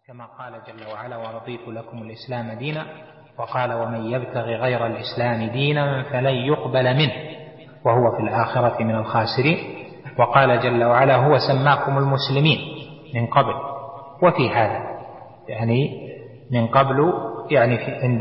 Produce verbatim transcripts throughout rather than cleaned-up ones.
كما قال جل وعلا: ورضيت لكم الإسلام دينا. وقال: ومن يبتغي غير الإسلام دينا فلن يقبل منه وهو في الآخرة من الخاسرين. وقال جل وعلا: هو سماكم المسلمين من قبل وفي هذا، يعني من قبل يعني في عند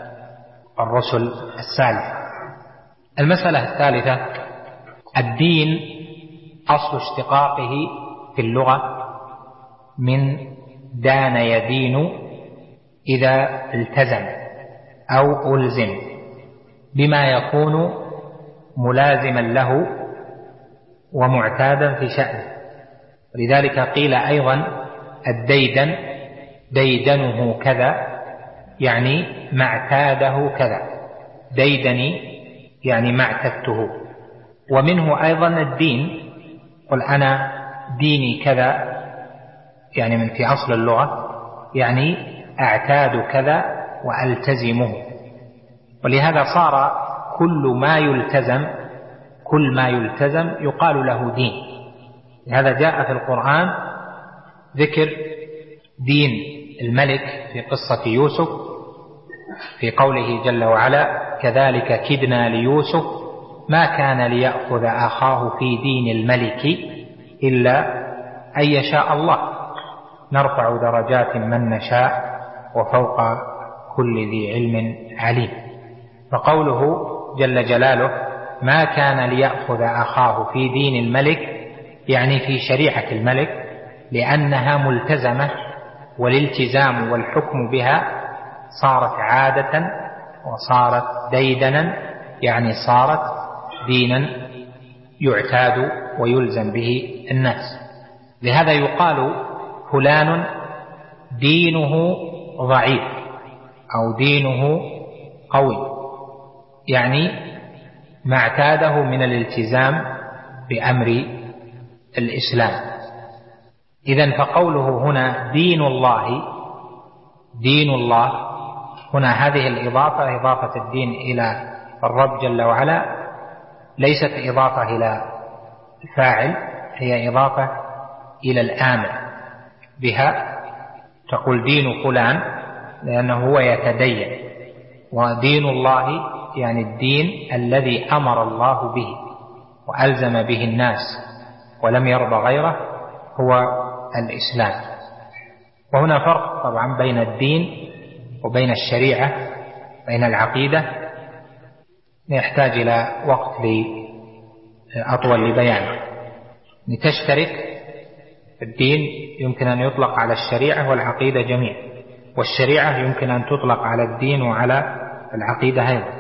الرسل السالفة. المسألة الثالثة: الدين أصل اشتقاقه في اللغة من دان يدين إذا التزم أو ألزم بما يكون ملازما له ومعتادا في شأنه. ولذلك قيل أيضا: الديدن ديدنه كذا، يعني ما اعتاده كذا، ديدني يعني ما اعتدته. ومنه أيضا الدين، قل أنا ديني كذا، يعني من في أصل اللغة يعني أعتاد كذا وألتزمه. ولهذا صار كل ما يلتزم كل ما يلتزم يقال له دين. لهذا جاء في القرآن ذكر دين الملك في قصة يوسف في قوله جل وعلا: كذلك كدنا ليوسف ما كان ليأخذ أخاه في دين الملك إلا أن يشاء الله نرفع درجات من نشاء وفوق كل ذي علم عليم. فقوله جل جلاله ما كان ليأخذ أخاه في دين الملك يعني في شريعة الملك، لأنها ملتزمة، والالتزام والحكم بها صارت عادة وصارت ديدنا، يعني صارت دينا يعتاد ويلزم به الناس. لهذا يقال فلان دينه ضعيف أو دينه قوي، يعني ما اعتاده من الالتزام بأمر الإسلام. إذن فقوله هنا دين الله دين الله هنا هذه الإضافة إضافة الدين إلى الرب جل وعلا ليست إضافة إلى الفاعل، هي إضافة إلى الآمر بها. تقول دين فلان لأنه هو يتدين، ودين الله يعني الدين الذي أمر الله به وألزم به الناس ولم يرضى غيره هو الإسلام. وهنا فرق طبعا بين الدين وبين الشريعة، بين العقيدة، يحتاج إلى وقت أطول لبيانه. لتشترك الدين يمكن أن يطلق على الشريعة والعقيدة جميعا، والشريعة يمكن أن تطلق على الدين وعلى العقيدة أيضا،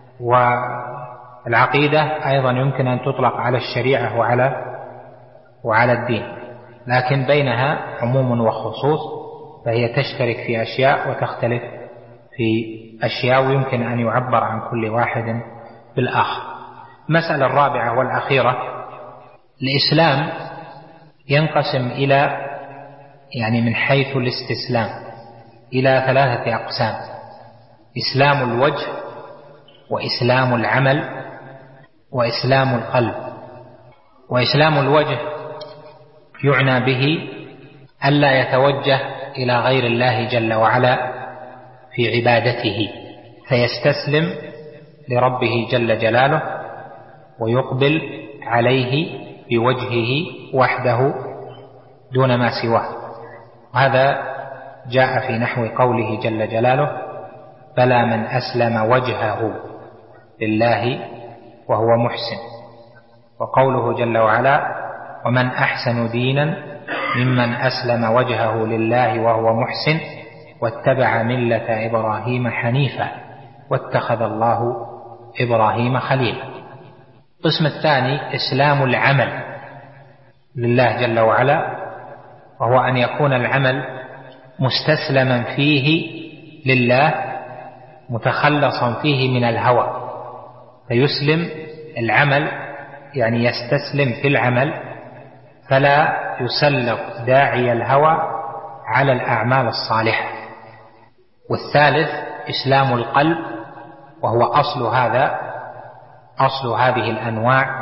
والعقيدة أيضا يمكن أن تطلق على الشريعة وعلى وعلى الدين، لكن بينها عموم وخصوص، فهي تشترك في أشياء وتختلف في أشياء، ويمكن أن يعبر عن كل واحد بالآخر. المسألة الرابعة والأخيرة: الإسلام ينقسم إلى يعني من حيث الاستسلام إلى ثلاثة أقسام: إسلام الوجه، وإسلام العمل، وإسلام القلب. وإسلام الوجه يعنى به ألا يتوجه إلى غير الله جل وعلا في عبادته، فيستسلم لربه جل جلاله ويقبل عليه بوجهه وحده دون ما سواه. وهذا جاء في نحو قوله جل جلاله: بلى من أسلم وجهه لله وهو محسن. وقوله جل وعلا: ومن أحسن دينا ممن أسلم وجهه لله وهو محسن واتبع ملة إبراهيم حنيفا واتخذ الله إبراهيم خليلا. القسم الثاني إسلام العمل لله جل وعلا، وهو أن يكون العمل مستسلما فيه لله متخلصا فيه من الهوى، فيسلم العمل يعني يستسلم في العمل، فلا يسلط داعي الهوى على الأعمال الصالحة. والثالث إسلام القلب، وهو أصل هذا أصل هذه الأنواع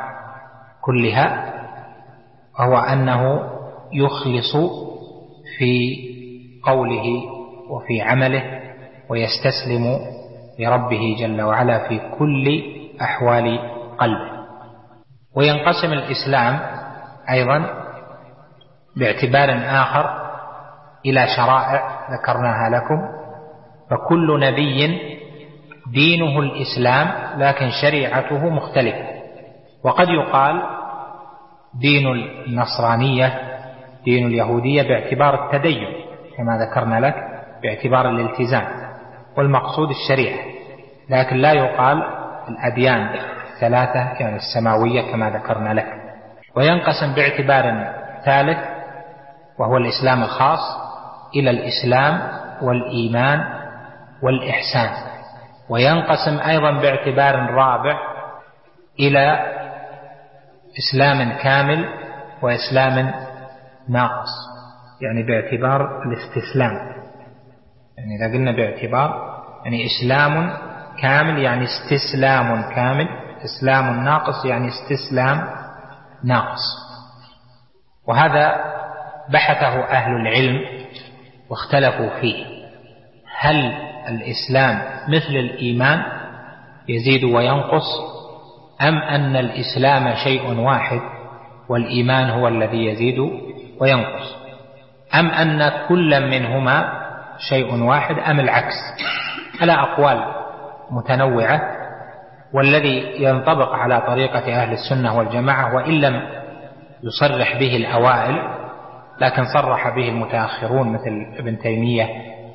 كلها، وهو أنه يخلص في قوله وفي عمله، ويستسلم لربه جل وعلا في كل أحوال قلبه. وينقسم الإسلام أيضا باعتبار آخر إلى شرائع ذكرناها لكم، فكل نبي دينه الإسلام لكن شريعته مختلفة. وقد يقال دين النصرانية دين اليهودية باعتبار التدين كما ذكرنا لك باعتبار الالتزام، والمقصود الشريعة، لكن لا يقال الأديان الثلاثة يعني السماوية كما ذكرنا لك. وينقسم باعتبار ثالث وهو الإسلام الخاص إلى الإسلام والإيمان والإحسان. وينقسم أيضا باعتبار رابع إلى إسلام كامل وإسلام ناقص، يعني باعتبار الاستسلام. يعني إذا قلنا باعتبار يعني إسلام كامل يعني استسلام كامل، إسلام ناقص يعني استسلام ناقص. وهذا بحثه أهل العلم واختلفوا فيه، هل الإسلام مثل الإيمان يزيد وينقص، أم أن الإسلام شيء واحد والإيمان هو الذي يزيد وينقص، أم أن كل منهما شيء واحد أم العكس. على أقوال متنوعة، والذي ينطبق على طريقة أهل السنة والجماعة وإن لم يصرح به الأوائل لكن صرح به المتأخرون مثل ابن تيمية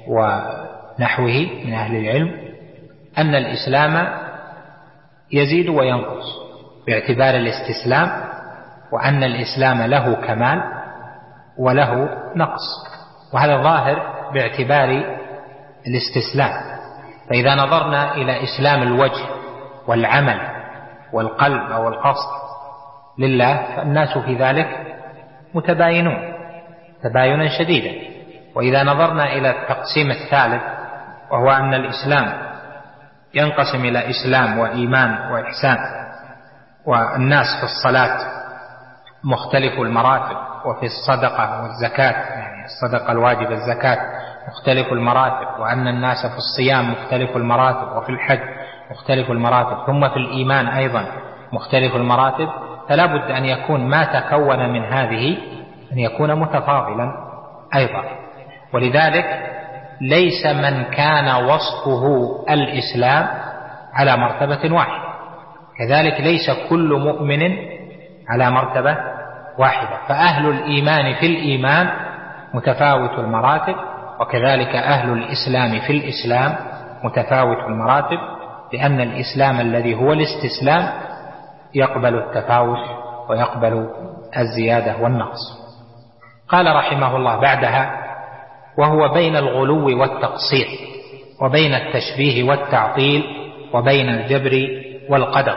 ونحوه من أهل العلم، أن الإسلام يزيد وينقص باعتبار الاستسلام، وأن الإسلام له كمال وله نقص. وهذا ظاهر باعتبار الاستسلام. فإذا نظرنا إلى إسلام الوجه والعمل والقلب أو القصد لله فالناس في ذلك متباينون تباينا شديدا. وإذا نظرنا إلى التقسيم الثالث وهو أن الإسلام ينقسم إلى إسلام وإيمان وإحسان، والناس في الصلاة مختلف المراتب، وفي الصدقة والزكاة يعني الصدقة الواجبة الزكاة مختلف المراتب، وأن الناس في الصيام مختلف المراتب، وفي الحج مختلف المراتب، ثم في الإيمان أيضا مختلف المراتب، فلا بد أن يكون ما تكون من هذه أن يكون متفاضلا أيضا. ولذلك ليس من كان وصفه الإسلام على مرتبة واحدة، كذلك ليس كل مؤمن على مرتبة واحدة. فأهل الإيمان في الإيمان متفاوت المراتب، وكذلك أهل الإسلام في الإسلام متفاوت المراتب، لأن الإسلام الذي هو الاستسلام يقبل التفاوت ويقبل الزيادة والنقص. قال رحمه الله بعدها: وهو بين الغلو والتقصير، وبين التشبيه والتعطيل، وبين الجبر والقدر،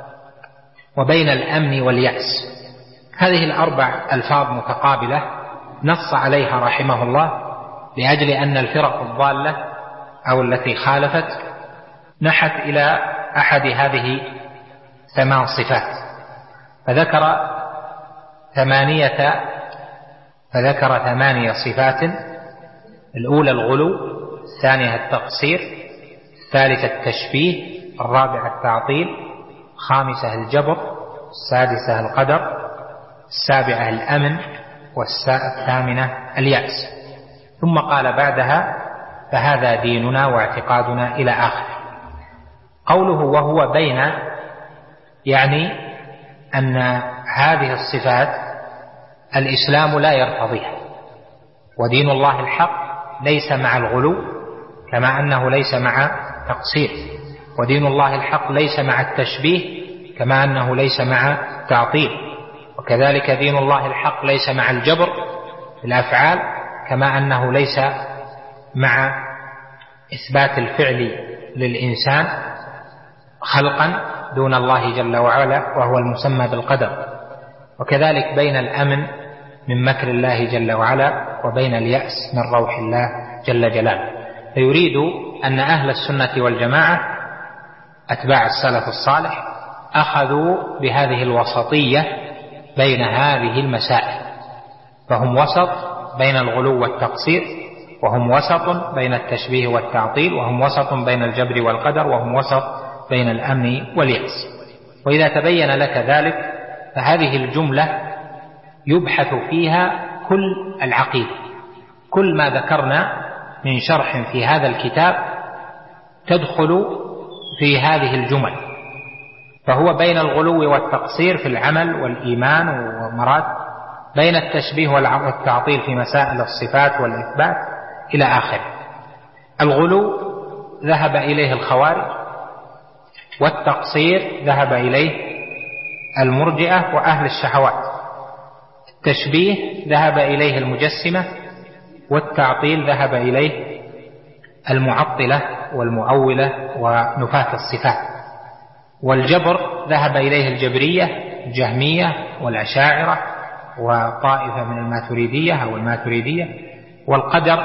وبين الأمن واليأس. هذه الأربع ألفاظ متقابلة نص عليها رحمه الله لأجل أن الفرق الضالة أو التي خالفت نحت إلى أحد هذه ثمان صفات، فذكر ثمانية فذكر ثمانية صفات: الأولى الغلو، الثانية التقصير، الثالثة التشبيه، الرابعة التعطيل، الخامسة الجبر، السادسة القدر، السابعة الأمن، والثامنة اليأس. ثم قال بعدها: فهذا ديننا واعتقادنا إلى آخر. قوله وهو بين يعني أن هذه الصفات الإسلام لا يرتضيها، ودين الله الحق ليس مع الغلو كما أنه ليس مع تقصير، ودين الله الحق ليس مع التشبيه كما أنه ليس مع تعطيل، وكذلك دين الله الحق ليس مع الجبر في الأفعال كما أنه ليس مع إثبات الفعل للإنسان خلقا دون الله جل وعلا وهو المسمى بالقدر. وكذلك بين الأمن من مكر الله جل وعلا وبين اليأس من روح الله جل جلاله. فيريد أن أهل السنة والجماعة أتباع السلف الصالح أخذوا بهذه الوسطية بين هذه المسائل، فهم وسط بين الغلو والتقصير وهم وسط بين التشبيه والتعطيل، وهم وسط بين الجبر والقدر، وهم وسط بين الأمن واليأس. وإذا تبين لك ذلك فهذه الجملة يبحث فيها كل العقيدة، كل ما ذكرنا من شرح في هذا الكتاب تدخل في هذه الجمل، فهو بين الغلو والتقصير في العمل والإيمان والمراد، بين التشبيه والتعطيل في مسائل الصفات والإثبات إلى آخره. الغلو ذهب إليه الخوارج، والتقصير ذهب إليه المرجئة وأهل الشهوات، التشبيه ذهب إليه المجسمة، والتعطيل ذهب إليه المعطلة والمؤولة ونفاة الصفات، والجبر ذهب إليه الجبرية الجهمية والأشاعرة وطائفة من الماتريدية أو الماتريدية، والقدر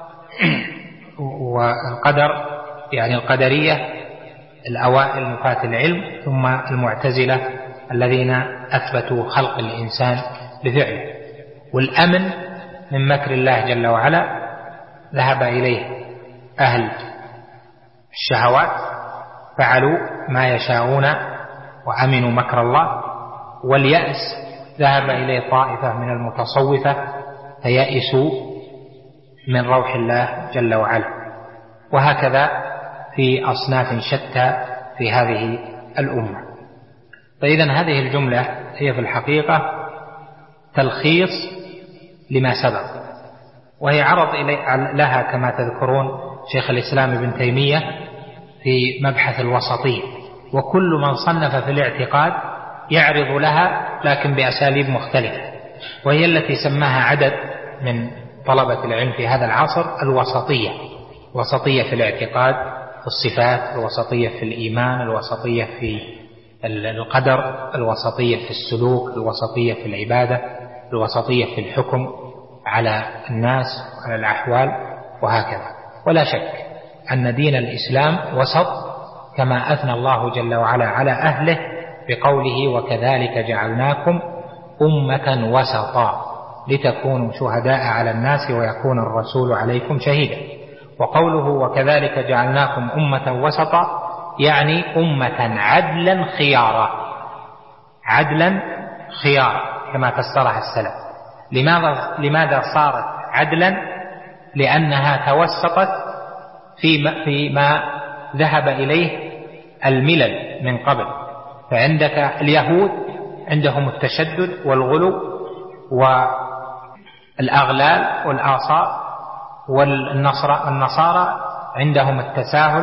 والقدر يعني القدرية الأوائل نفاة العلم، ثم المعتزلة الذين أثبتوا خلق الإنسان بفعله. والأمن من مكر الله جل وعلا ذهب إليه أهل الشهوات، فعلوا ما يشاءون وأمنوا مكر الله. واليأس ذهب إليه طائفة من المتصوفة فيأسوا من روح الله جل وعلا. وهكذا في أصناف شتى في هذه الأمة. فإذن هذه الجملة هي في الحقيقة تلخيص لما سبق، وهي عرض لها كما تذكرون شيخ الإسلام ابن تيمية في مبحث الوسطية، وكل من صنف في الاعتقاد يعرض لها لكن بأساليب مختلفة، وهي التي سماها عدد من طلبة العلم في هذا العصر الوسطية. الوسطية في الاعتقاد في الصفات، الوسطية في الإيمان، الوسطية في القدر، الوسطية في السلوك، الوسطية في العبادة، الوسطية في الحكم على الناس وعلى الأحوال، وهكذا. ولا شك أن دين الإسلام وسط، كما أثنى الله جل وعلا على أهله بقوله وكذلك جعلناكم أمة وسطا لتكونوا شهداء على الناس ويكون الرسول عليكم شهيدا. وقوله وكذلك جعلناكم أمة وسطا يعني أمة عدلا خيارا، عدلا خيارا كما فسرها السلف. لماذا لماذا صارت عدلا؟ لأنها توسطت فيما, فيما ذهب إليه الملل من قبل. فعندك اليهود عندهم التشدد والغلو والأغلال والآصار، والنصارى عندهم التساهل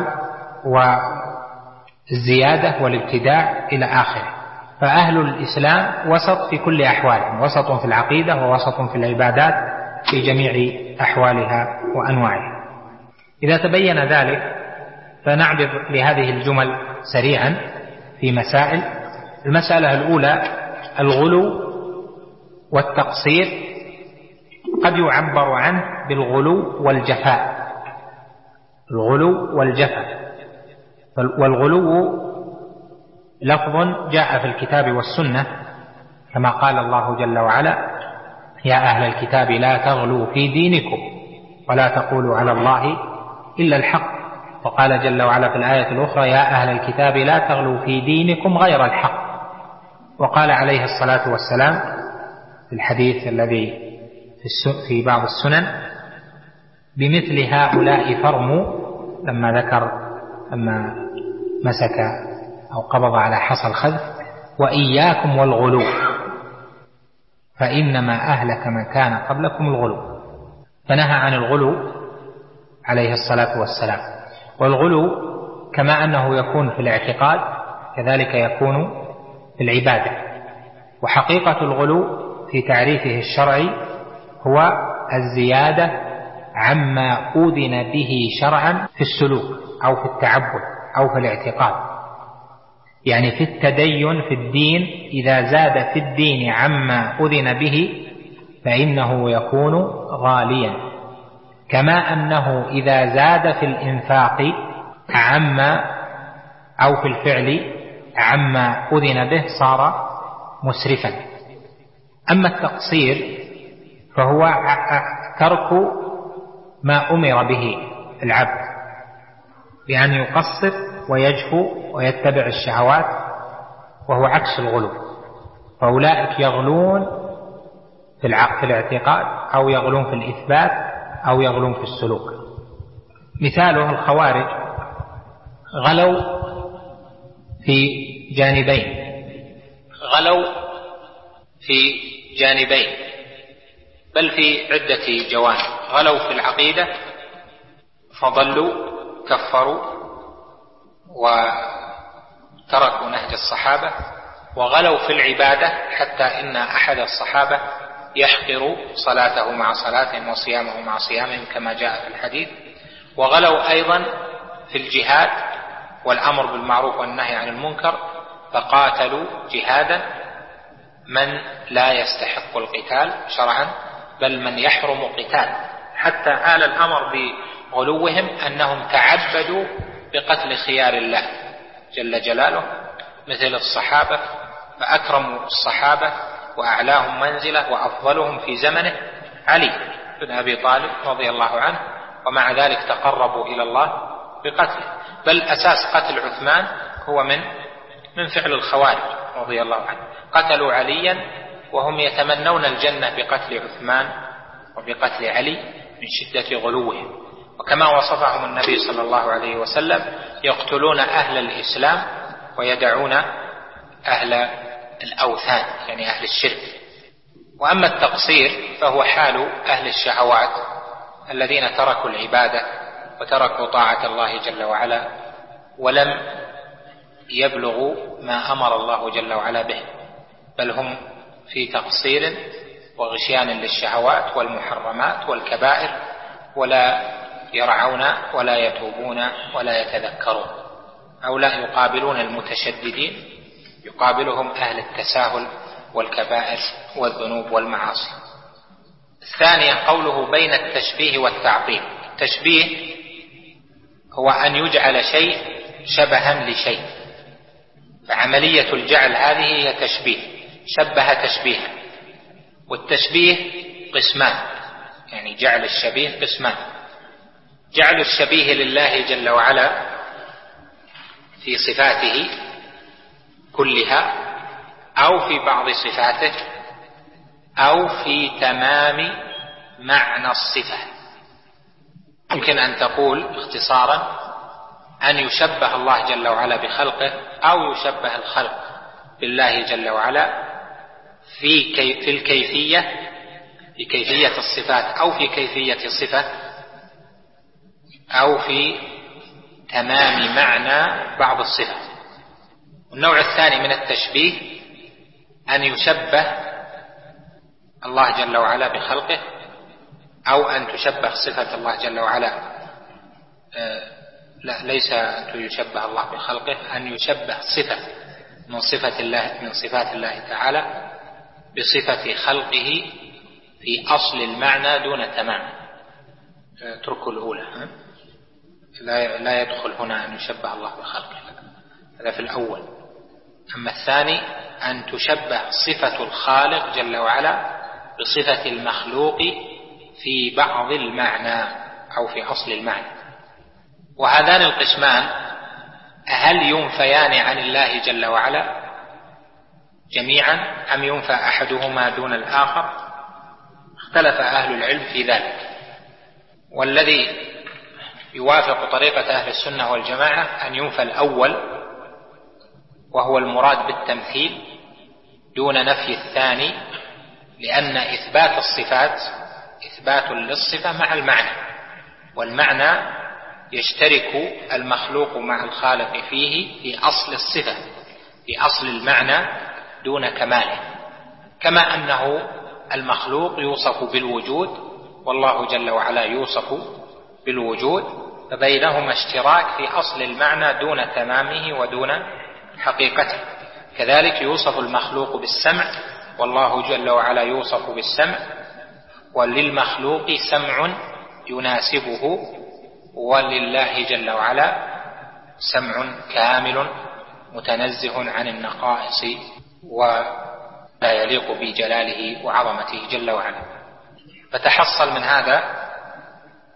والزيادة والابتداع إلى آخره. فأهل الإسلام وسط في كل أحوالهم، وسط في العقيدة ووسط في العبادات في جميع أحوالها وأنواعها. إذا تبين ذلك فنعرض لهذه الجمل سريعا في مسائل. المسألة الأولى الغلو والتقصير قد يعبر عنه بالغلو والجفاء، الغلو والجفاء. والغلو لفظ جاء في الكتاب والسنة كما قال الله جل وعلا يا أهل الكتاب لا تغلوا في دينكم ولا تقولوا على الله إلا الحق. وقال جل وعلا في الآية الأخرى يا أهل الكتاب لا تغلوا في دينكم غير الحق. وقال عليه الصلاة والسلام في الحديث الذي في بعض السنن بمثل هؤلاء فرموا، لما ذكر لما مسك أو قبض على حصى الخذف وإياكم والغلو فإنما أهلك من كان قبلكم الغلو، فنهى عن الغلو عليه الصلاة والسلام. والغلو كما أنه يكون في الاعتقاد كذلك يكون في العبادة. وحقيقة الغلو في تعريفه الشرعي هو الزيادة عما أذن به شرعا في السلوك أو في التعبد أو في الاعتقاد، يعني في التدين في الدين إذا زاد في الدين عما أذن به فإنه يكون غاليا، كما أنه إذا زاد في الإنفاق عما أو في الفعل عما أذن به صار مسرفا. أما التقصير فهو ترك ما أمر به العبد بأن يقصر ويجفو ويتبع الشهوات، وهو عكس الغلو. فأولئك يغلون في الاعتقاد أو يغلون في الإثبات أو يغلون في السلوك. مثاله الخوارج غلوا في جانبين غلوا في جانبين بل في عدة جوانب. غلوا في العقيدة فضلوا كفروا وتركوا نهج الصحابة، وغلوا في العبادة حتى إن أحد الصحابة يحقر صلاته مع صلاتهم وصيامه مع صيامهم كما جاء في الحديث. وغلوا أيضا في الجهاد والأمر بالمعروف والنهي عن المنكر، فقاتلوا جهادا من لا يستحق القتال شرعا بل من يحرم قتال، حتى آل الأمر بغلوهم أنهم تعبدوا بقتل خيار الله جل جلاله مثل الصحابة، فأكرموا الصحابة وأعلاهم منزلة وأفضلهم في زمنه علي بن أبي طالب رضي الله عنه، ومع ذلك تقربوا إلى الله بقتله. بل أساس قتل عثمان هو من من فعل الخوارج رضي الله عنه، قتلوا عليا وهم يتمنون الجنة بقتل عثمان وبقتل علي من شدة غلوهم. وكما وصفهم النبي صلى الله عليه وسلم يقتلون أهل الإسلام ويدعون أهل الأوثان يعني أهل الشرك. وأما التقصير فهو حال أهل الشهوات الذين تركوا العبادة وتركوا طاعة الله جل وعلا ولم يبلغوا ما أمر الله جل وعلا به، بل هم في تقصير وغشيان للشهوات والمحرمات والكبائر، ولا يرعون ولا يتوبون ولا يتذكرون. هؤلاء يقابلون المتشددين، يقابلهم أهل التساهل والكبائر والذنوب والمعاصي. الثانية قوله بين التشبيه والتعطيل. التشبيه هو أن يجعل شيء شبها لشيء، فعملية الجعل هذه هي تشبيه، شبه تشبيها. والتشبيه قسمان، يعني جعل الشبيه قسمان: جعل الشبيه لله جل وعلا في صفاته كلها أو في بعض صفاته أو في تمام معنى الصفة. يمكن أن تقول اختصارا أن يشبه الله جل وعلا بخلقه أو يشبه الخلق بالله جل وعلا في كي في الكيفية في كيفية الصفات أو في كيفية الصفة أو في تمام معنى بعض الصفات. النوع الثاني من التشبيه أن يشبه الله جل وعلا بخلقه أو أن تشبه صفة الله جل وعلا لا ليس أن يشبه الله بخلقه، أن يشبه صفة من صفة الله من صفات الله تعالى بصفة خلقه في أصل المعنى دون تمام. اتركوا الأولى، لا لا يدخل هنا أن يشبه الله بخلقه، هذا في الأول. أما الثاني أن تشبه صفة الخالق جل وعلا بصفة المخلوق في بعض المعنى أو في أصل المعنى. وهذان القسمان هل ينفيان عن الله جل وعلا جميعا أم ينفى أحدهما دون الآخر؟ اختلف أهل العلم في ذلك، والذي يوافق طريقة أهل السنة والجماعة أن ينفى الأول وهو المراد بالتمثيل دون نفي الثاني، لأن إثبات الصفات إثبات للصفة مع المعنى، والمعنى يشترك المخلوق مع الخالق فيه في أصل الصفة في أصل المعنى دون كماله، كما أنه المخلوق يوصف بالوجود والله جل وعلا يوصف بالوجود، فبينهما اشتراك في أصل المعنى دون تمامه ودون حقيقته. كذلك يوصف المخلوق بالسمع والله جل وعلا يوصف بالسمع، وللمخلوق سمع يناسبه ولله جل وعلا سمع كامل متنزه عن النقائص ولا يليق بجلاله وعظمته جل وعلا. فتحصل من هذا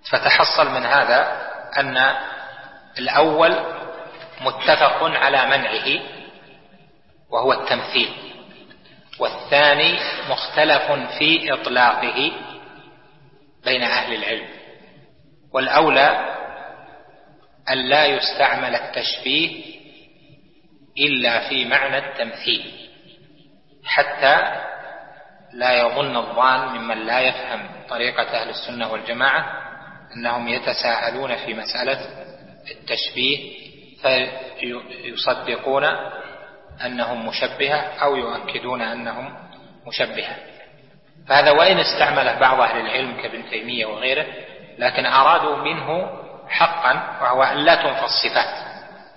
فتحصل من هذا أن الأول متفق على منعه وهو التمثيل، والثاني مختلف في إطلاقه بين أهل العلم. والأولى أن لا يستعمل التشبيه إلا في معنى التمثيل، حتى لا يظن الظان ممن لا يفهم طريقة أهل السنة والجماعة أنهم يتساهلون في مسألة التشبيه فيصدقون أنهم مشبهة أو يؤكدون أنهم مشبهة. فهذا وإن استعمله بعض أهل العلم كابن تيمية وغيره، لكن أرادوا منه حقا، وهو أن لا تنفى الصفات،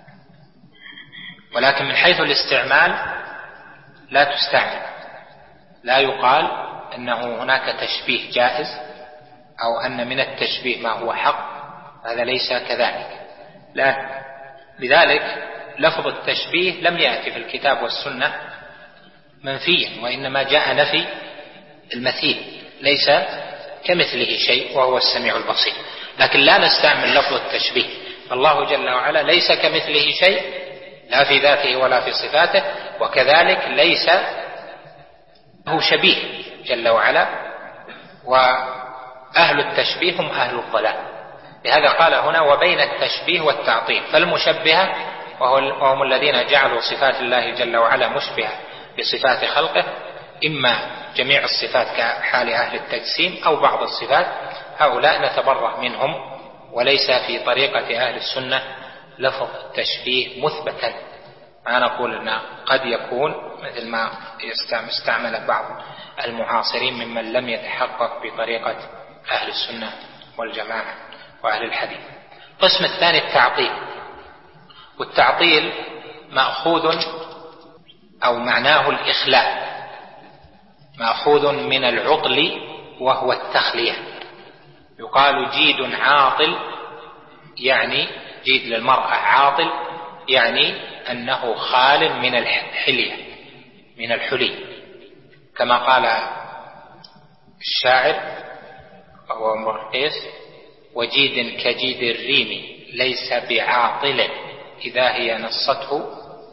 ولكن من حيث الاستعمال لا تستعمل. لا يقال أنه هناك تشبيه جائز أو أن من التشبيه ما هو حق، هذا ليس كذلك. لا، لذلك لفظ التشبيه لم يأتي في الكتاب والسنة منفيا، وإنما جاء نفي المثيل، ليس كمثله شيء وهو السميع البصير. لكن لا نستعمل لفظ التشبيه، فالله جل وعلا ليس كمثله شيء لا في ذاته ولا في صفاته، وكذلك ليس له شبيه جل وعلا، وأهل التشبيه هم أهل الضلال. لهذا قال هنا وبين التشبيه والتعطيل، فالمشبهة وهم الذين جعلوا صفات الله جل وعلا مشبهة بصفات خلقه، إما جميع الصفات كحال أهل التجسيم أو بعض الصفات، هؤلاء نتبرأ منهم، وليس في طريقة أهل السنة لفظ التشبيه مثبتا. ما نقول أن قد يكون مثل ما استعمل بعض المعاصرين ممن لم يتحقق بطريقة أهل السنة والجماعة وأهل الحديث. القسم الثاني التعطيل، والتعطيل مأخوذ أو معناه الإخلاء، مأخوذ من العطل وهو التخلية. يقال جيد عاطل، يعني جيد للمرأة عاطل يعني أنه خال من الحلية من الحلي، كما قال الشاعر وهو امرؤ القيس: وجيد كجيد الريم ليس بعاطل إذا هي نصته،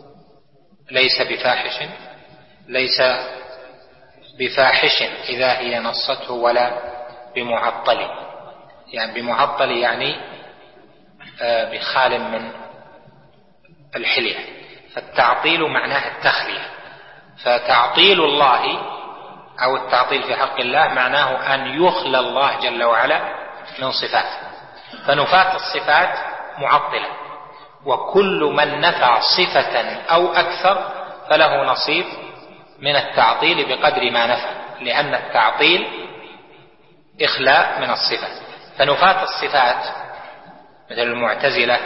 ليس بفاحش ليس بفاحش إذا هي نصته ولا بمعطل، يعني بمعطل يعني بخال من الحلية. فالتعطيل معناه التخلية، فتعطيل الله أو التعطيل في حق الله معناه أن يخلى الله جل وعلا من صفاته. فنفاة الصفات معطلة، وكل من نفى صفة أو أكثر فله نصيب من التعطيل بقدر ما نفى، لأن التعطيل إخلاء من الصفة. فنفاة الصفات مثل المعتزلة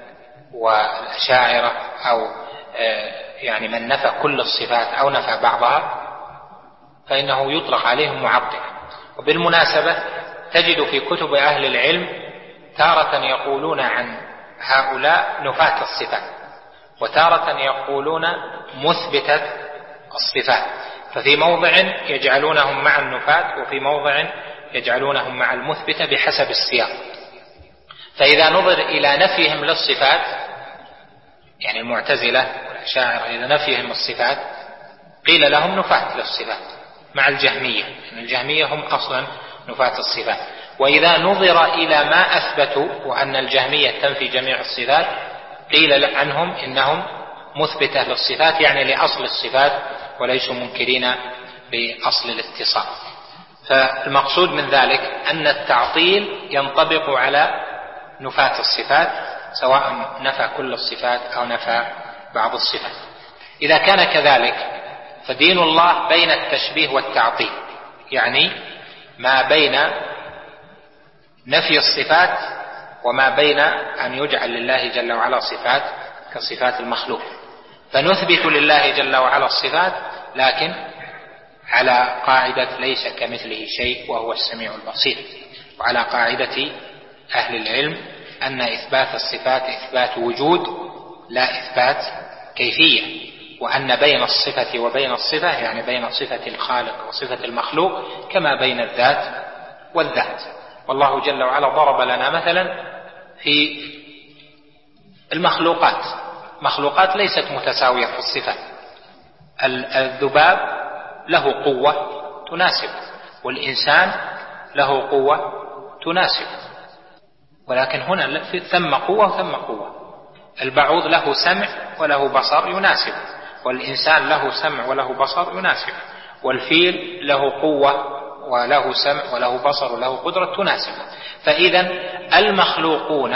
والأشاعرة أو يعني من نفى كل الصفات أو نفى بعضها فإنه يطلق عليهم معطل. وبالمناسبة تجد في كتب أهل العلم تارة يقولون عن هؤلاء نفاة الصفات، وتارة يقولون مثبتة الصفات، ففي موضع يجعلونهم مع النفاة وفي موضع يجعلونهم مع المثبتة بحسب السياق. فإذا نظر إلى نفيهم للصفات، يعني المعتزلة والأشاعرة إذا نفيهم الصفات قيل لهم نفاة للصفات مع الجهمية، يعني الجهمية هم أصلا نفاة الصفات. وإذا نظر إلى ما أثبتوا وأن الجهمية تنفي جميع الصفات قيل عنهم إنهم مثبتة للصفات، يعني لأصل الصفات وليسوا منكرين بأصل الاتصال. فالمقصود من ذلك أن التعطيل ينطبق على نفاة الصفات سواء نفى كل الصفات أو نفى بعض الصفات. إذا كان كذلك فدين الله بين التشبيه والتعطيل، يعني ما بين نفي الصفات وما بين أن يجعل لله جل وعلا صفات كصفات المخلوق. فنثبت لله جل وعلا الصفات لكن على قاعدة ليس كمثله شيء وهو السميع البصير، وعلى قاعدة أهل العلم أن إثبات الصفات إثبات وجود لا إثبات كيفية، وأن بين الصفة وبين الصفة يعني بين صفة الخالق وصفة المخلوق كما بين الذات والذات. والله جل وعلا ضرب لنا مثلا في المخلوقات، مخلوقات ليست متساوية في الصفة. الذباب له قوة تناسب، والإنسان له قوة تناسب، ولكن هنا ثم قوة وثم قوة. البعوض له سمع وله بصر يناسب، والإنسان له سمع وله بصر يناسب، والفيل له قوة وله سمع وله بصر وله قدرة تناسب. فإذا المخلوقون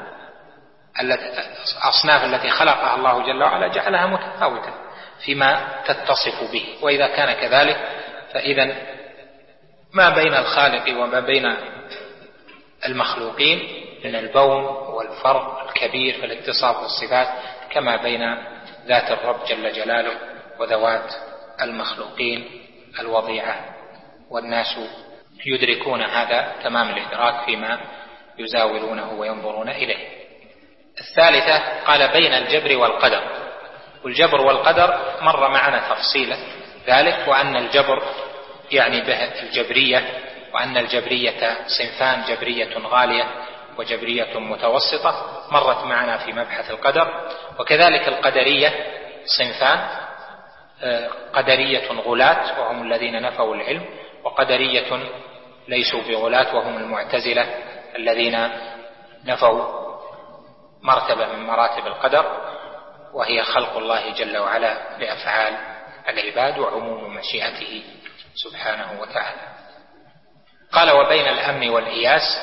الأصناف التي خلقها الله جل وعلا جعلها متفاوتة فيما تتصف به، وإذا كان كذلك فإذا ما بين الخالق وما بين المخلوقين من البون والفرق الكبير في الاتصاف بالصفات كما بين ذات الرب جل جلاله وذوات المخلوقين الوضيعة، والناس يدركون هذا تمام الإدراك فيما يزاولونه وينظرون إليه. الثالثة قال بين الجبر والقدر، والجبر والقدر مر معنا تفصيلا ذلك، وأن الجبر يعني به الجبرية، وأن الجبرية صنفان، جبرية غالية وجبرية متوسطة، مرت معنا في مبحث القدر. وكذلك القدرية صنفان، قدرية غلاة وهم الذين نفوا العلم، وقدرية ليسوا بغلاة وهم المعتزلة الذين نفوا مرتبة من مراتب القدر، وهي خلق الله جل وعلا لأفعال العباد وعموم مشيئته سبحانه وتعالى. قال وبين الأمن والإياس،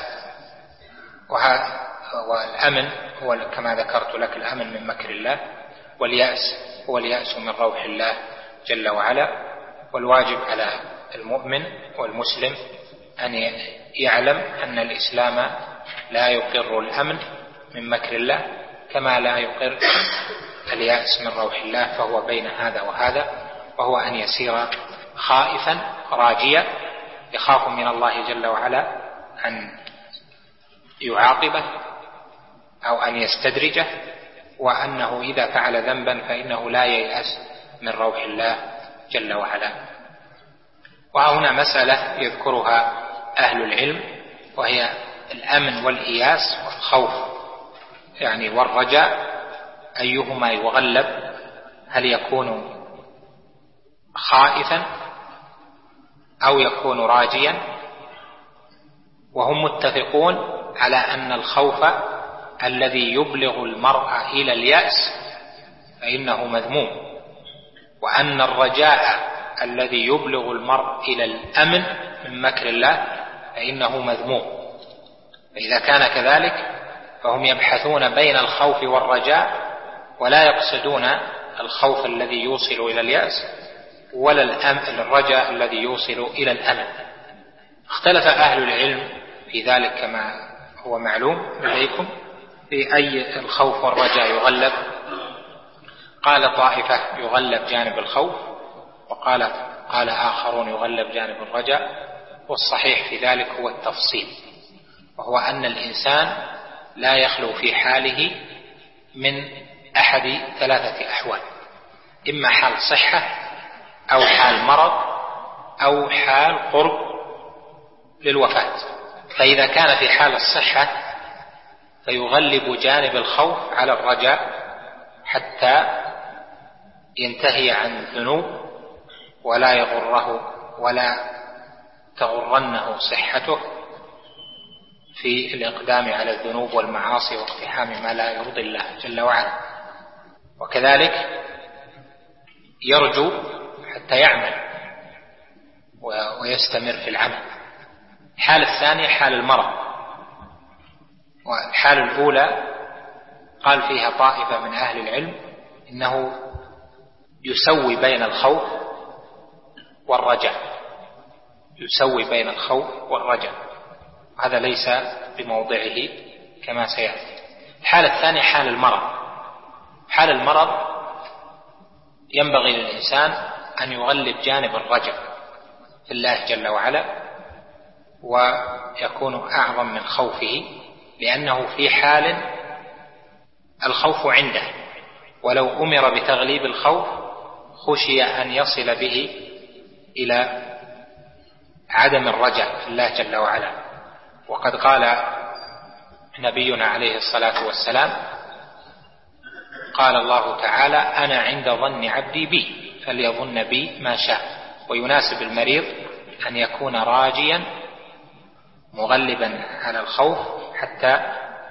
والأمن هو كما ذكرت لك الأمن من مكر الله، واليأس هو اليأس من روح الله جل وعلا. والواجب على المؤمن والمسلم أن يعلم أن الإسلام لا يقر الأمن من مكر الله كما لا يقر اليأس من روح الله، فهو بين هذا وهذا، وهو أن يسير خائفا راجيا يخاف من الله جل وعلا أن يعاقبه أو أن يستدرجه، وأنه إذا فعل ذنبا فإنه لا ييأس من روح الله جل وعلا. وهنا مسألة يذكرها أهل العلم، وهي الأمن والإياس والخوف يعني والرجاء، أيهما يغلب؟ هل يكون خائفا أو يكون راجيا؟ وهم متفقون على أن الخوف الذي يبلغ المرء إلى اليأس فإنه مذموم، وأن الرجاء الذي يبلغ المرء إلى الأمن من مكر الله فإنه مذموم. فإذا كان كذلك فهم يبحثون بين الخوف والرجاء، ولا يقصدون الخوف الذي يوصل إلى اليأس ولا الرجاء الذي يوصل إلى الأمن. اختلف أهل العلم في ذلك كما هو معلوم لديكم في أي الخوف والرجاء يغلب. قال طائفة يغلب جانب الخوف، وقال قال آخرون يغلب جانب الرجاء، والصحيح في ذلك هو التفصيل، وهو أن الإنسان لا يخلو في حاله من أحد ثلاثة أحوال: إما حال صحة أو حال مرض أو حال قرب للوفاة. فإذا كان في حال الصحة فيغلب جانب الخوف على الرجاء حتى ينتهي عن الذنوب ولا يغره ولا تغرنه صحته في الإقدام على الذنوب والمعاصي واقتحام ما لا يرضي الله جل وعلا. وكذلك يرجو حتى يعمل ويستمر في العمل. الحالة الثانية حال المرض، والحالة الأولى قال فيها طائفة من أهل العلم إنه يسوي بين الخوف والرجاء، يسوي بين الخوف والرجاء، هذا ليس بموضعه كما سيأتي. الحالة الثانية حال المرض. حال المرض ينبغي للإنسان أن يغلب جانب الرجاء في الله جل وعلا، ويكون أعظم من خوفه، لأنه في حال الخوف عنده، ولو أمر بتغليب الخوف خشي أن يصل به إلى عدم الرجاء في الله جل وعلا. وقد قال نبينا عليه الصلاة والسلام: قال الله تعالى: أنا عند ظن عبدي بي فليظن بي ما شاء. ويناسب المريض أن يكون راجيا مغلبا على الخوف حتى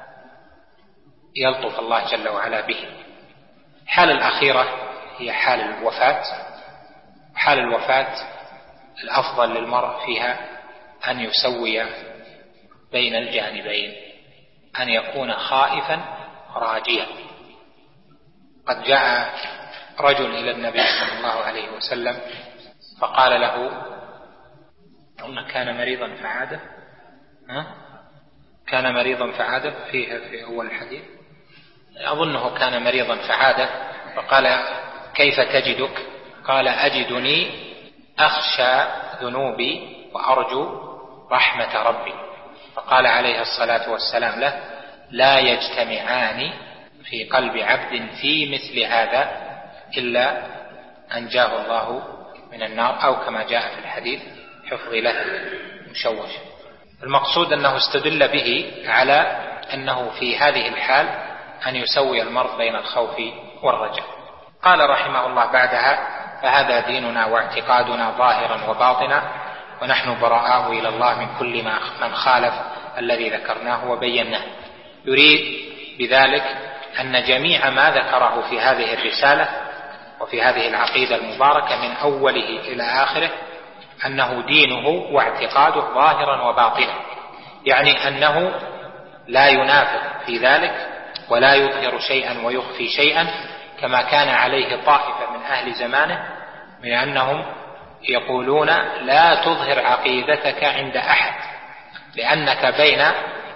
يلطف الله جل وعلا به. الحالة الأخيرة هي حال الوفاة. حال الوفاة الأفضل للمرء فيها أن يسوي بين الجانبين، أن يكون خائفا راجيا. قد جاء رجل إلى النبي صلى الله عليه وسلم فقال له: أن كان مريضا فعاده ها؟ كان مريضا فعاده فيها في أول الحديث أظنه كان مريضا فعاده، فقال: كيف تجدك؟ قال: أجدني أخشى ذنوبي وأرجو رحمة ربي. فقال عليه الصلاة والسلام له: لا يجتمعان في قلب عبد في مثل هذا إلا أنجاه الله من النار، أو كما جاء في الحديث: حفظ له مشوش. المقصود أنه استدل به على أنه في هذه الحال أن يسوي المرء بين الخوف والرجاء. قال رحمه الله بعدها: فهذا ديننا واعتقادنا ظاهرا وباطنا، ونحن براء إلى الله من كل ما من خالف الذي ذكرناه وبيناه. يريد بذلك أن جميع ما ذكره في هذه الرسالة وفي هذه العقيدة المباركة من أوله إلى آخره أنه دينه واعتقاده ظاهرا وباطنا، يعني أنه لا ينافق في ذلك ولا يظهر شيئا ويخفي شيئا، كما كان عليه طائفة من أهل زمانه من أنهم يقولون: لا تظهر عقيدتك عند أحد لأنك بين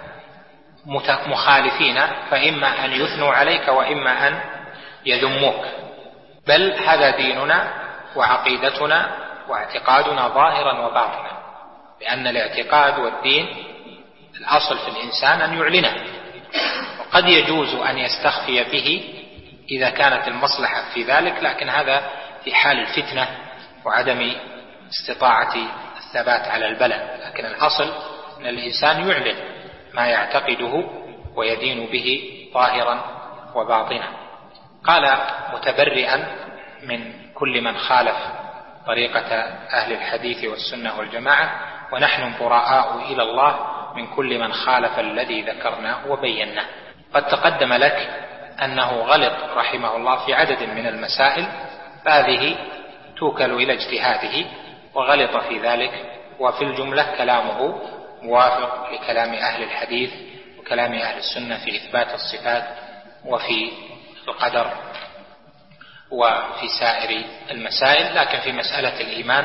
مخالفين، فإما أن يثنوا عليك وإما أن يذموك. بل هذا ديننا وعقيدتنا واعتقادنا ظاهرا وباطنا، لأن الاعتقاد والدين الأصل في الإنسان أن يعلنه، وقد يجوز أن يستخفي به إذا كانت المصلحة في ذلك، لكن هذا في حال الفتنة وعدم استطاعة الثبات على البلاء. لكن الأصل أن الإنسان يعلن ما يعتقده ويدين به ظاهرا وباطنا. قال متبرئا من كل من خالف طريقة أهل الحديث والسنة والجماعة: ونحن براء إلى الله من كل من خالف الذي ذكرناه وبيناه. قد تقدم لك أنه غلط رحمه الله في عدد من المسائل، فهذه توكل إلى اجتهاده وغلط في ذلك، وفي الجملة كلامه موافق لكلام أهل الحديث وكلام أهل السنة في إثبات الصفات وفي القدر وفي سائر المسائل. لكن في مسألة الإيمان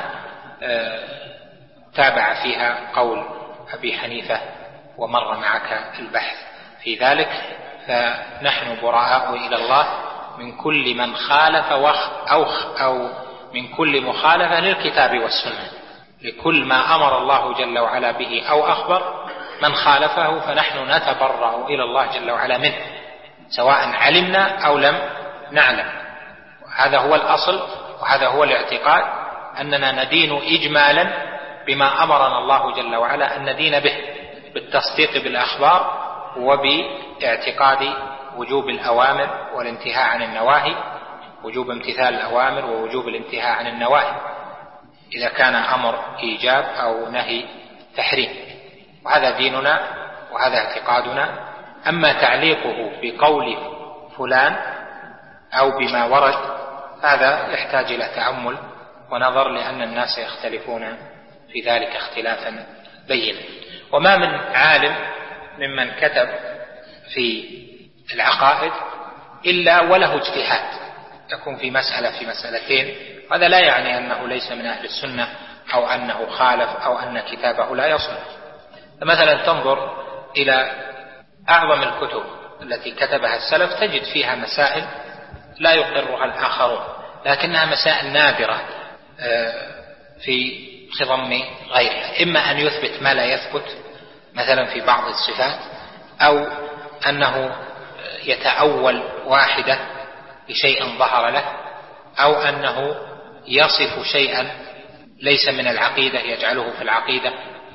تابع فيها قول أبي حنيفة ومر معك البحث في ذلك. فنحن براء إلى الله من كل من خالف أو, أو من كل مخالفة للكتاب والسنة، لكل ما أمر الله جل وعلا به أو أخبر من خالفه فنحن نتبرأ إلى الله جل وعلا منه، سواء علمنا أو لم نعلم. هذا هو الأصل وهذا هو الاعتقاد، أننا ندين إجمالا بما أمرنا الله جل وعلا أن ندين به، بالتصديق بالأخبار وباعتقاد وجوب الأوامر والانتهاء عن النواهي، وجوب امتثال الأوامر ووجوب الانتهاء عن النواهي إذا كان أمر إيجاب أو نهي تحريم. وهذا ديننا وهذا اعتقادنا. أما تعليقه بقول فلان أو بما ورد هذا يحتاج إلى تأمل ونظر، لأن الناس يختلفون في ذلك اختلافا بينا. وما من عالم ممن كتب في العقائد إلا وله اجتهاد، يكون في مسألة في مسألتين. هذا لا يعني أنه ليس من أهل السنة أو أنه خالف أو أن كتابه لا يصلح. مثلا تنظر إلى أعظم الكتب التي كتبها السلف تجد فيها مسائل لا يقرها الآخرون، لكنها مسائل نادرة في خضم غيرها، إما أن يثبت ما لا يثبت مثلا في بعض الصفات، أو أنه يتأول واحدة بشيء ظهر له، أو أنه يصف شيئا ليس من العقيدة يجعله في العقيدة.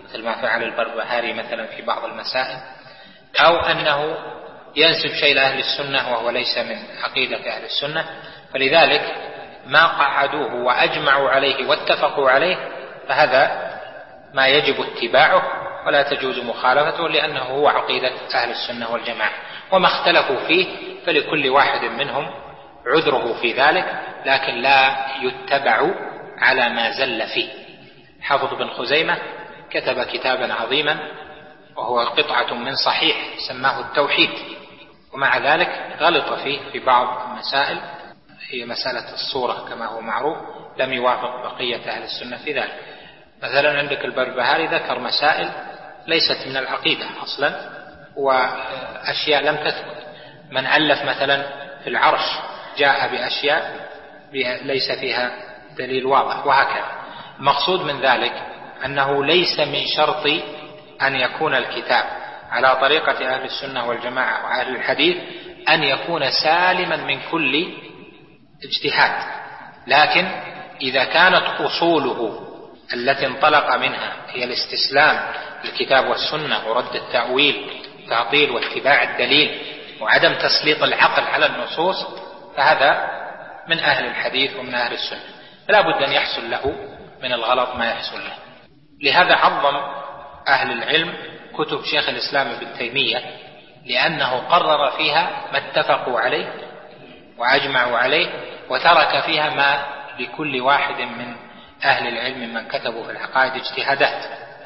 مثل ما فعل البربهاري مثلا في بعض المسائل، أو أنه ينسب شيء لأهل السنة وهو ليس من عقيدة أهل السنة. فلذلك ما قعدوه وأجمعوا عليه واتفقوا عليه فهذا ما يجب اتباعه ولا تجوز مخالفته، لأنه هو عقيدة أهل السنة والجماعة. وما اختلفوا فيه فلكل واحد منهم عذره في ذلك، لكن لا يتبع على ما زل فيه. حافظ بن خزيمة كتب كتابا عظيما وهو قطعة من صحيح سماه التوحيد، ومع ذلك غلط فيه في بعض المسائل، هي مسألة الصورة كما هو معروف، لم يوافق بقية أهل السنة في ذلك. مثلا عندك البربهاري ذكر مسائل ليست من العقيدة أصلا وأشياء لم تثبت. من ألف مثلا في العرش جاء بأشياء ليس فيها دليل واضح وهكذا. المقصود من ذلك أنه ليس من شرط أن يكون الكتاب على طريقة أهل السنة والجماعة وأهل الحديث أن يكون سالما من كل اجتهاد، لكن إذا كانت أصوله التي انطلق منها هي الاستسلام للكتاب والسنة ورد التأويل والتعطيل واتباع الدليل وعدم تسليط العقل على النصوص، فهذا من أهل الحديث ومن أهل السنة، فلا بد أن يحصل له من الغلط ما يحصل له. لهذا عظم أهل العلم كتب شيخ الإسلام ابن تيمية، لأنه قرر فيها ما اتفقوا عليه وأجمعوا عليه، وترك فيها ما لكل واحد من أهل العلم من كتبوا في العقائد اجتهادات.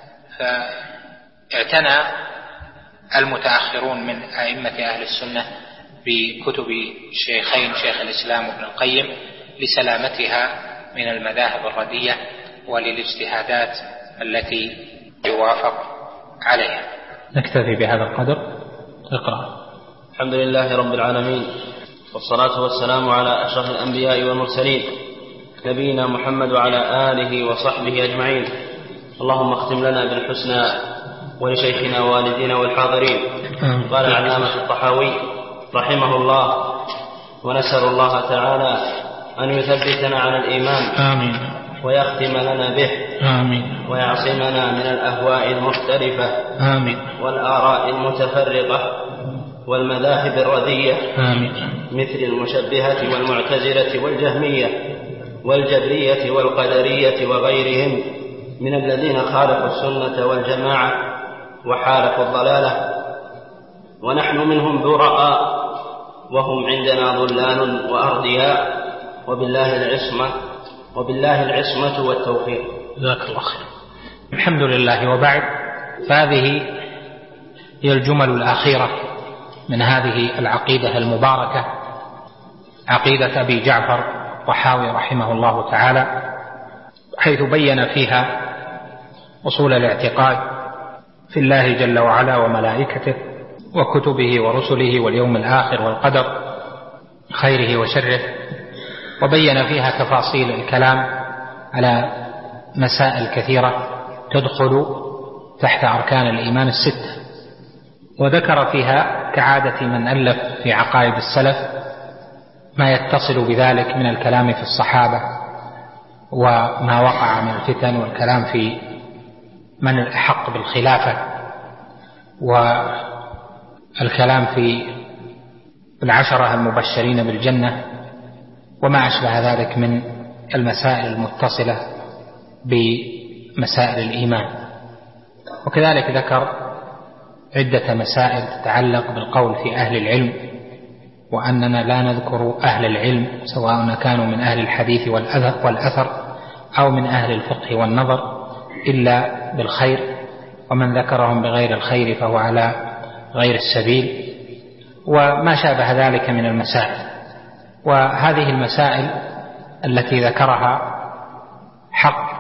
فاعتنى المتأخرون من أئمة أهل السنة بكتب الشيخين شيخ الإسلام وابن القيم لسلامتها من المذاهب الردية وللاجتهادات التي يوافق عليها. نكتفي بهذا القدر. اقرأ. الحمد لله رب العالمين، والصلاة والسلام على أشرف الأنبياء والمرسلين نبينا محمد وعلى آله وصحبه أجمعين. اللهم اختم لنا بالحسنى ولشيخنا ووالدينا والحاضرين. قال العلامة الطحاوي رحمه الله: ونسأل الله تعالى أن يثبتنا على الإيمان آمين، ويختم لنا به آمين، ويعصمنا من الأهواء المختلفة آمين، والآراء المتفرقة والمذاهب الردية آمين، مثل المشبهة والمعتزلة والجهمية والجبرية والقدرية وغيرهم من الذين خالفوا السنة والجماعة وحالفوا الضلالة، ونحن منهم براء وهم عندنا ضلال وأردياء، وبالله العصمة وبالله العصمة والتوفيق. جزاك الله خير. الحمد لله. وبعد، فهذه هي الجمل الأخيرة من هذه العقيدة المباركة، عقيدة أبي جعفر الطحاوي رحمه الله تعالى، حيث بين فيها أصول الاعتقاد في الله جل وعلا وملائكته وكتبه ورسله واليوم الآخر والقدر خيره وشره، وبين فيها تفاصيل الكلام على مسائل كثيرة تدخل تحت أركان الإيمان الستة، وذكر فيها كعادة من ألف في عقائد السلف ما يتصل بذلك من الكلام في الصحابة وما وقع من الفتن، والكلام في من الأحق بالخلافة، والكلام في العشرة المبشرين بالجنة، وما أشبه ذلك من المسائل المتصلة بمسائل الإيمان. وكذلك ذكر عدة مسائل تتعلق بالقول في أهل العلم، وأننا لا نذكر أهل العلم سواء كانوا من أهل الحديث والأثر أو من أهل الفقه والنظر إلا بالخير، ومن ذكرهم بغير الخير فهو على غير السبيل، وما شابه ذلك من المسائل. وهذه المسائل التي ذكرها حق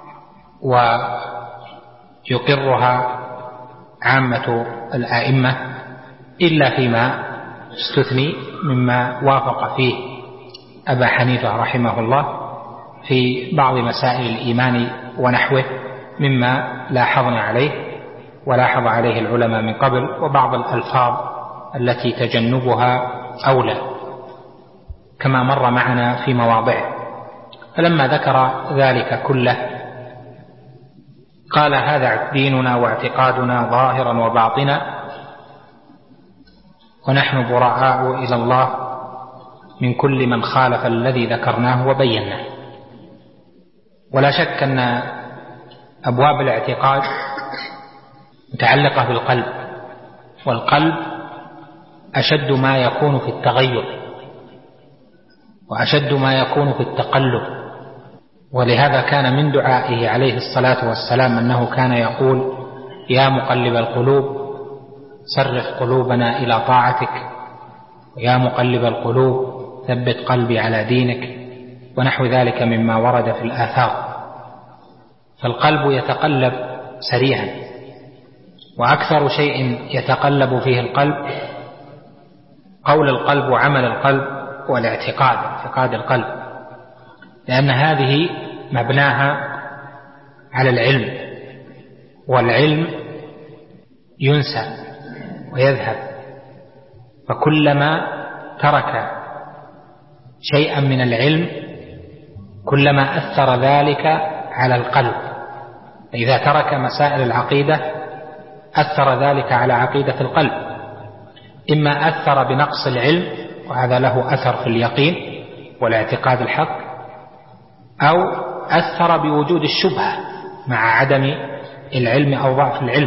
ويقرها عامة الآئمة، إلا فيما استثني مما وافق فيه أبا حنيفة رحمه الله في بعض مسائل الإيمان ونحوه مما لاحظنا عليه ولاحظ عليه العلماء من قبل، وبعض الألفاظ التي تجنبها أولى كما مر معنا في مواضعه. فلما ذكر ذلك كله قال: هذا ديننا واعتقادنا ظاهرا وباطنا، ونحن براء إلى الله من كل من خالف الذي ذكرناه وبيناه. ولا شك أن أبواب الاعتقاد متعلقة بالقلب، والقلب أشد ما يكون في التغير وأشد ما يكون في التقلب. ولهذا كان من دعائه عليه الصلاة والسلام أنه كان يقول: يا مقلب القلوب صرف قلوبنا إلى طاعتك، ويا مقلب القلوب ثبت قلبي على دينك، ونحو ذلك مما ورد في الآثار. فالقلب يتقلب سريعا، وأكثر شيء يتقلب فيه القلب قول القلب وعمل القلب والاعتقاد، اعتقاد القلب، لأن هذه مبناها على العلم، والعلم ينسى ويذهب، فكلما ترك شيئا من العلم كلما أثر ذلك على القلب. فإذا ترك مسائل العقيدة أثر ذلك على عقيدة القلب، إما أثر بنقص العلم، وهذا له أثر في اليقين والاعتقاد الحق، أو أثر بوجود الشبهة مع عدم العلم أو ضعف العلم.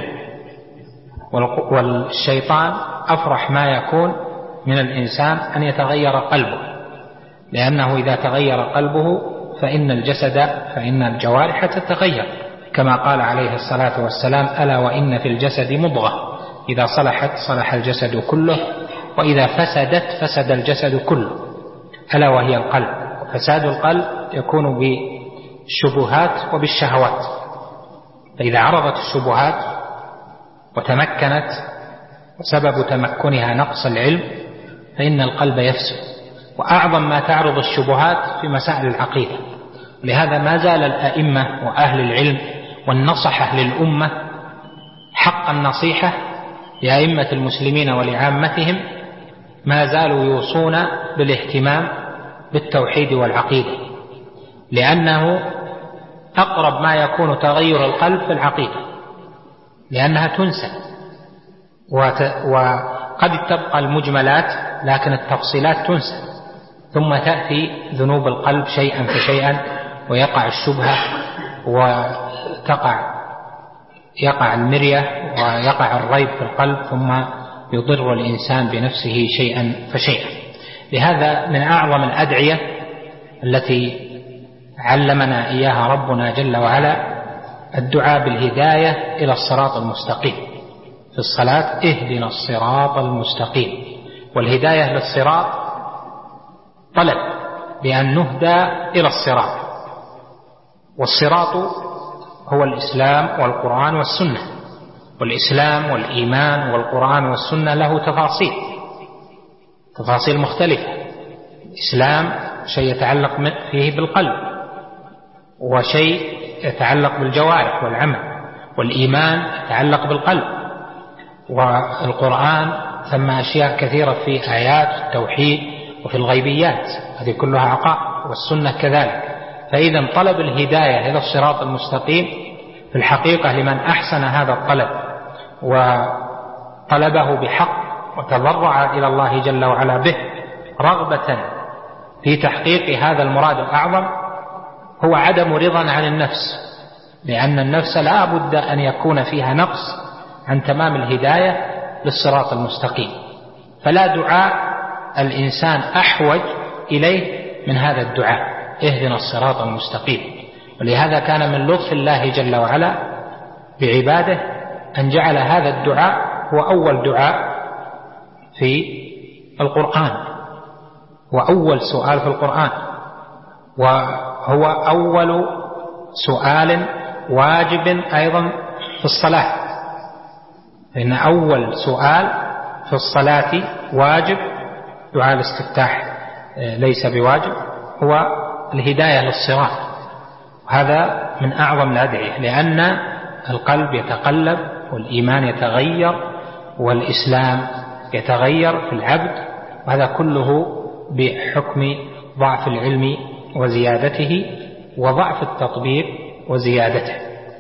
والشيطان أفرح ما يكون من الإنسان أن يتغير قلبه، لأنه إذا تغير قلبه فإن الجسد فإن الجوارح تتغير، كما قال عليه الصلاة والسلام: ألا وإن في الجسد مضغة إذا صلحت صلح الجسد كله، وإذا فسدت فسد الجسد كله، ألا وهي القلب. فساد القلب يكون بالشبهات وبالشهوات، فإذا عرضت الشبهات وتمكنت، وسبب تمكنها نقص العلم، فإن القلب يفسد. وأعظم ما تعرض الشبهات في مسائل العقيدة. لهذا ما زال الأئمة وأهل العلم والنصحة للأمة حق النصيحة لأئمة المسلمين ولعامتهم، ما زالوا يوصون بالاهتمام بالتوحيد والعقيدة، لأنه أقرب ما يكون تغير القلب في العقيدة، لأنها تنسى، وقد تبقى المجملات لكن التفصيلات تنسى، ثم تأتي ذنوب القلب شيئا فشيئا، ويقع الشبهة وتقع يقع المرية ويقع الريب في القلب، ثم يضر الإنسان بنفسه شيئا فشيئا. لهذا من أعظم الأدعية التي علمنا إياها ربنا جل وعلا الدعاء بالهداية إلى الصراط المستقيم في الصلاة: اهدنا الصراط المستقيم. والهداية للصراط طلب بأن نهدى إلى الصراط، والصراط هو الإسلام والقرآن والسنة، والإسلام والإيمان والقرآن والسنة له تفاصيل تفاصيل مختلفة. الإسلام شيء يتعلق فيه بالقلب، وشيء يتعلق بالجوارح والعمل، والإيمان يتعلق بالقلب، والقرآن ثم أشياء كثيرة في آيات التوحيد وفي الغيبيات، هذه كلها عقائد، والسنة كذلك. فإذا طلب الهداية إلى الصراط المستقيم في الحقيقة لمن أحسن هذا الطلب وطلبه بحق وتضرع إلى الله جل وعلا به رغبة في تحقيق هذا المراد الأعظم، هو عدم رضا عن النفس، لأن النفس لا بد أن يكون فيها نقص عن تمام الهداية للصراط المستقيم. فلا دعاء الإنسان أحوج إليه من هذا الدعاء: اهدنا الصراط المستقيم. ولهذا كان من لطف الله جل وعلا بعباده أن جعل هذا الدعاء هو أول دعاء في القرآن، وأول سؤال في القرآن، وهو أول سؤال واجب أيضا في الصلاة، فإن أول سؤال في الصلاة واجب، دعاء الاستفتاح ليس بواجب، هو الهداية للصراط. وهذا من أعظم الأدعية، لأن القلب يتقلب، والإيمان يتغير، والإسلام يتغير في العبد، وهذا كله بحكم ضعف العلم وزيادته، وضعف التطبيق وزيادته.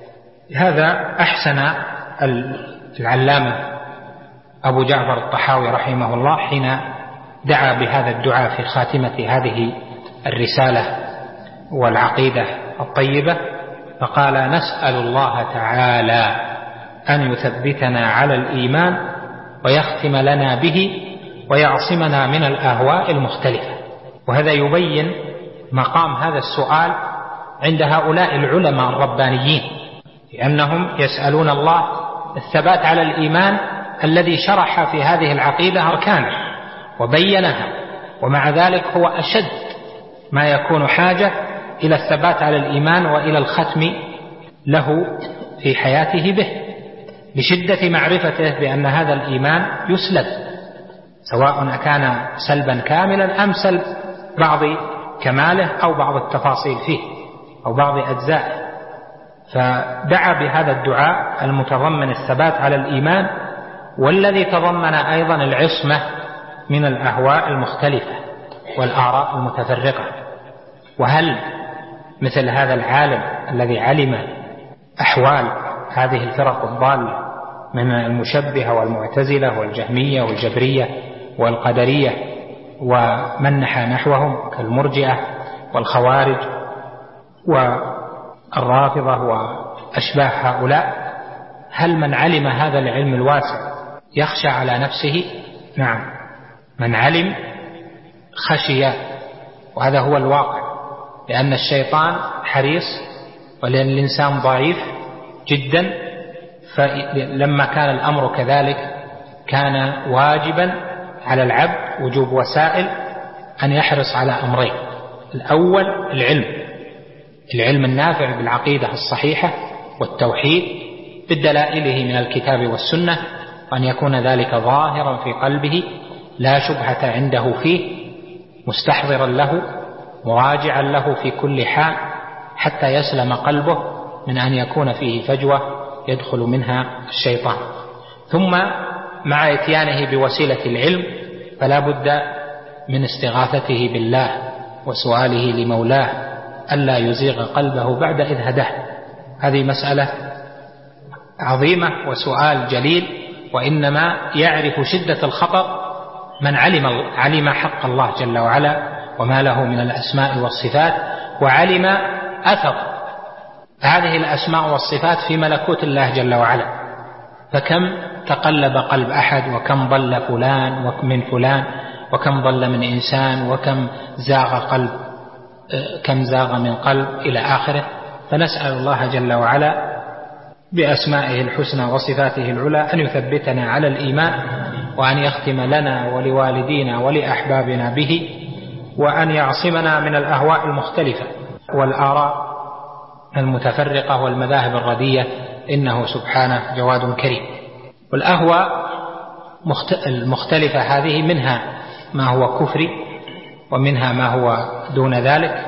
هذا أحسن العلامة أبو جعفر الطحاوي رحمه الله حين دعا بهذا الدعاء في خاتمة هذه الرسالة والعقيدة الطيبة، فقال: نسأل الله تعالى أن يثبتنا على الإيمان ويختم لنا به ويعصمنا من الأهواء المختلفة. وهذا يبين مقام هذا السؤال عند هؤلاء العلماء الربانيين، لأنهم يسألون الله الثبات على الإيمان الذي شرح في هذه العقيدة أركانه وبينها، ومع ذلك هو أشد ما يكون حاجة إلى الثبات على الإيمان وإلى الختم له في حياته به، لشدة معرفته بأن هذا الإيمان يسلب، سواء كان سلبا كاملا أم سلب بعض كماله أو بعض التفاصيل فيه أو بعض أجزائه. فدعا بهذا الدعاء المتضمن الثبات على الإيمان، والذي تضمن أيضا العصمة من الأهواء المختلفة والآراء المتفرقة. وهل مثل هذا العالم الذي علم أحوال هذه الفرق الضالة من المشبهة والمعتزلة والجهمية والجبرية والقدرية ومن نحى نحوهم كالمرجئة والخوارج والرافضة وأشباه هؤلاء، هل من علم هذا العلم الواسع يخشى على نفسه؟ نعم، من علم خشي، وهذا هو الواقع، لأن الشيطان حريص ولأن الإنسان ضعيف جدا. فلما كان الأمر كذلك كان واجبا على العبد وجوب وسائل أن يحرص على أمرين: الأول العلم، العلم النافع بالعقيدة الصحيحة والتوحيد بدلائله من الكتاب والسنة، وأن يكون ذلك ظاهرا في قلبه لا شبهة عنده فيه، مستحضرا له مراجعا له في كل حال، حتى يسلم قلبه من أن يكون فيه فجوة يدخل منها الشيطان. ثم مع إتيانه بوسيلة العلم فلا بد من استغاثته بالله وسؤاله لمولاه ألا يزيغ قلبه بعد إذ هداه. هذه مسألة عظيمة وسؤال جليل، وإنما يعرف شدة الخطر من علم علم حق الله جل وعلا وما له من الأسماء والصفات، وعلم أثر هذه الأسماء والصفات في ملكوت الله جل وعلا. فكم تقلب قلب أحد، وكم ضل فلان ومن فلان، وكم ضل من إنسان، وكم زاغ قلب كم زاغ من قلب إلى آخره. فنسأل الله جل وعلا بأسمائه الحسنى وصفاته العلى أن يثبتنا على الإيمان، وأن يختم لنا ولوالدينا ولأحبابنا به، وأن يعصمنا من الأهواء المختلفة والآراء المتفرقة والمذاهب الردية، إنه سبحانه جواد كريم. والأهواء المختلفة هذه منها ما هو كفري ومنها ما هو دون ذلك.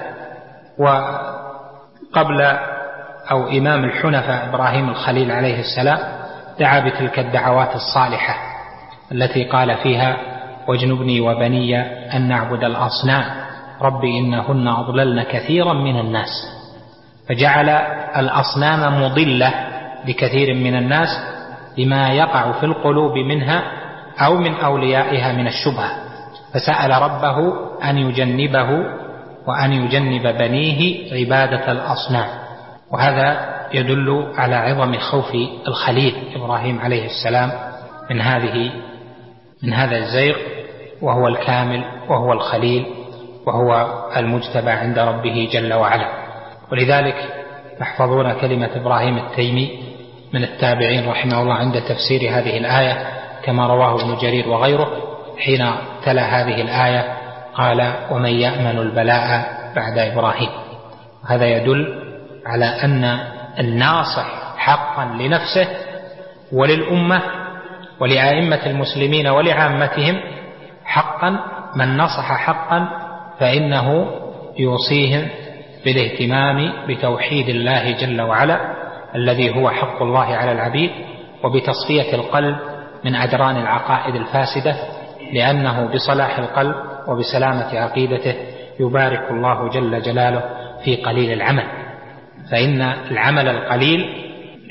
وقبل أو إمام الحنفاء إبراهيم الخليل عليه السلام دعا بتلك الدعوات الصالحة التي قال فيها: واجنبني وبني أن نعبد الأصنام رب إنهن أضللن كثيرا من الناس. فجعل الأصنام مضلة لكثير من الناس لما يقع في القلوب منها أو من أوليائها من الشبهة، فسأل ربه أن يجنبه وأن يجنب بنيه عبادة الأصنام. وهذا يدل على عظم خوف الخليل إبراهيم عليه السلام من هذه من هذا الزيغ، وهو الكامل وهو الخليل وهو المجتبى عند ربه جل وعلا. ولذلك تحفظون كلمة إبراهيم التيمي من التابعين رحمه الله عند تفسير هذه الآية، كما رواه ابن جرير وغيره، حين تلا هذه الآية قال: ومن يأمن البلاء بعد إبراهيم. هذا يدل على أن الناصح حقا لنفسه وللأمة ولأئمة المسلمين ولعامتهم حقا، من نصح حقا فإنه يوصيهم بالاهتمام بتوحيد الله جل وعلا الذي هو حق الله على العبيد، وبتصفية القلب من أدران العقائد الفاسدة، لأنه بصلاح القلب وبسلامة عقيدته يبارك الله جل جلاله في قليل العمل. فإن العمل القليل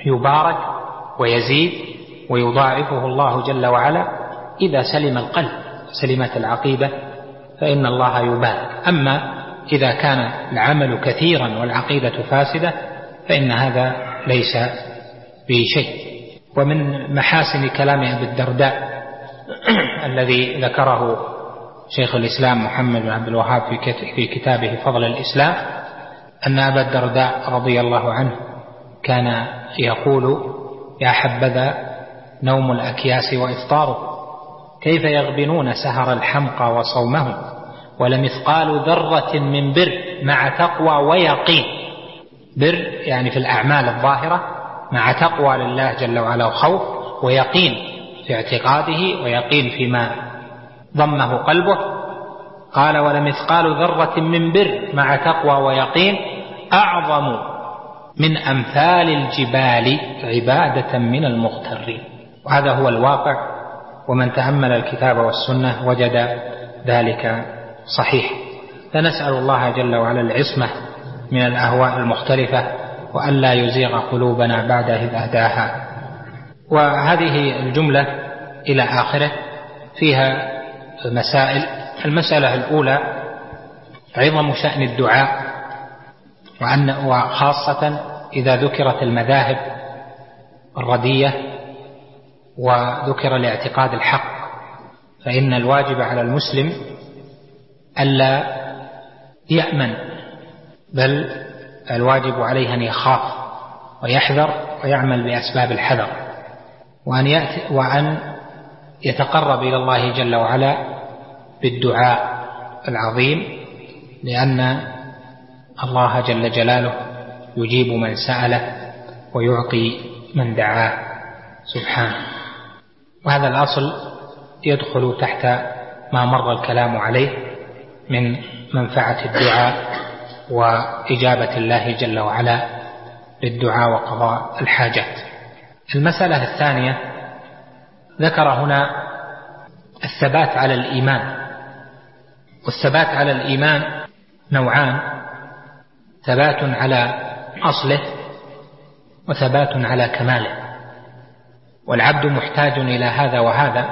يبارك ويزيد ويضاعفه الله جل وعلا إذا سلم القلب، سلمت العقيدة فإن الله يبارك. أما إذا كان العمل كثيرا والعقيدة فاسدة فإن هذا ليس بشيء. ومن محاسن كلام أبي الدرداء الذي ذكره شيخ الإسلام محمد بن عبد الوهاب في كتابه فضل الإسلام أن أبا الدرداء رضي الله عنه كان يقول: يا حبذا نوم الأكياس وإفطاره، كيف يغبنون سهر الحمقى وصومهم، ولمثقال ذرة من بر مع تقوى ويقين. بر يعني في الأعمال الظاهرة، مع تقوى لله جل وعلا وخوف، ويقين في اعتقاده، ويقين فيما ضمه قلبه. قال: ولمثقال ذرة من بر مع تقوى ويقين أعظم من أمثال الجبال عبادة من المغترين. وهذا هو الواقع، ومن تأمل الكتاب والسنة وجد ذلك صحيح. فنسأل الله جل وعلا العصمة من الأهواء المختلفة، وأن لا يزيغ قلوبنا بعد إذ هداها. وهذه الجملة إلى آخره فيها مسائل. المسألة الأولى عظم شأن الدعاء، وأن وخاصة إذا ذكرت المذاهب الردية وذكر الاعتقاد الحق، فإن الواجب على المسلم ألا يأمن، بل الواجب عليه أن يخاف ويحذر ويعمل بأسباب الحذر، وأن يأتي وأن يتقرب إلى الله جل وعلا بالدعاء العظيم، لأن الله جل جلاله يجيب من سأله ويعطي من دعاه سبحانه. وهذا الأصل يدخل تحت ما مر الكلام عليه من منفعة الدعاء وإجابة الله جل وعلا للدعاء وقضاء الحاجات. المسألة الثانية ذكر هنا الثبات على الإيمان. والثبات على الإيمان نوعان: ثبات على أصله وثبات على كماله. والعبد محتاج إلى هذا وهذا،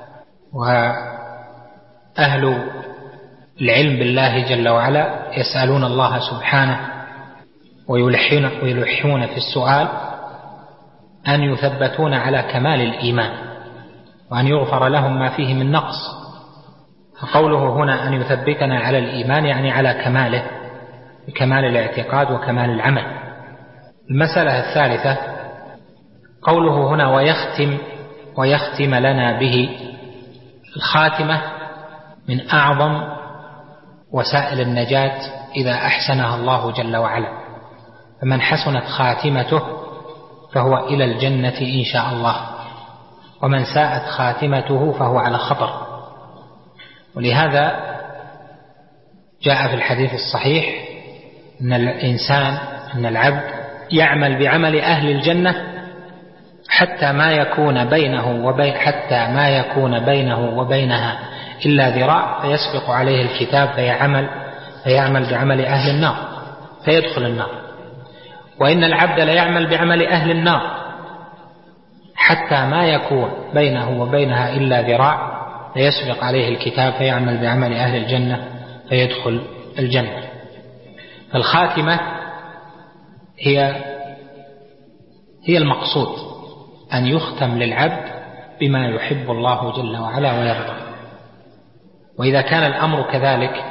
وأهل العلم بالله جل وعلا يسألون الله سبحانه ويلحون, ويلحون في السؤال أن يثبتون على كمال الإيمان، وأن يغفر لهم ما فيه من نقص. فقوله هنا أن يثبتنا على الإيمان يعني على كماله، بكمال الاعتقاد وكمال العمل. المسألة الثالثة قوله هنا ويختم ويختم لنا به. الخاتمة من أعظم وسائل النجاة إذا أحسنها الله جل وعلا، فمن حسنت خاتمته فهو إلى الجنة إن شاء الله، ومن ساءت خاتمته فهو على خطر. ولهذا جاء في الحديث الصحيح أن الإنسان أن العبد يعمل بعمل أهل الجنة حتى ما يكون بينه وبين حتى ما يكون بينه وبينها إلا ذراع، فيسبق عليه الكتاب فيعمل فيعمل بعمل أهل النار فيدخل النار. وإن العبد ليعمل بعمل أهل النار حتى ما يكون بينه وبينها إلا ذراع، فيسبق عليه الكتاب فيعمل بعمل أهل الجنة فيدخل الجنة. فالخاتمة هي هي المقصود، أن يختم للعبد بما يحب الله جل وعلا ويرضى. وإذا كان الأمر كذلك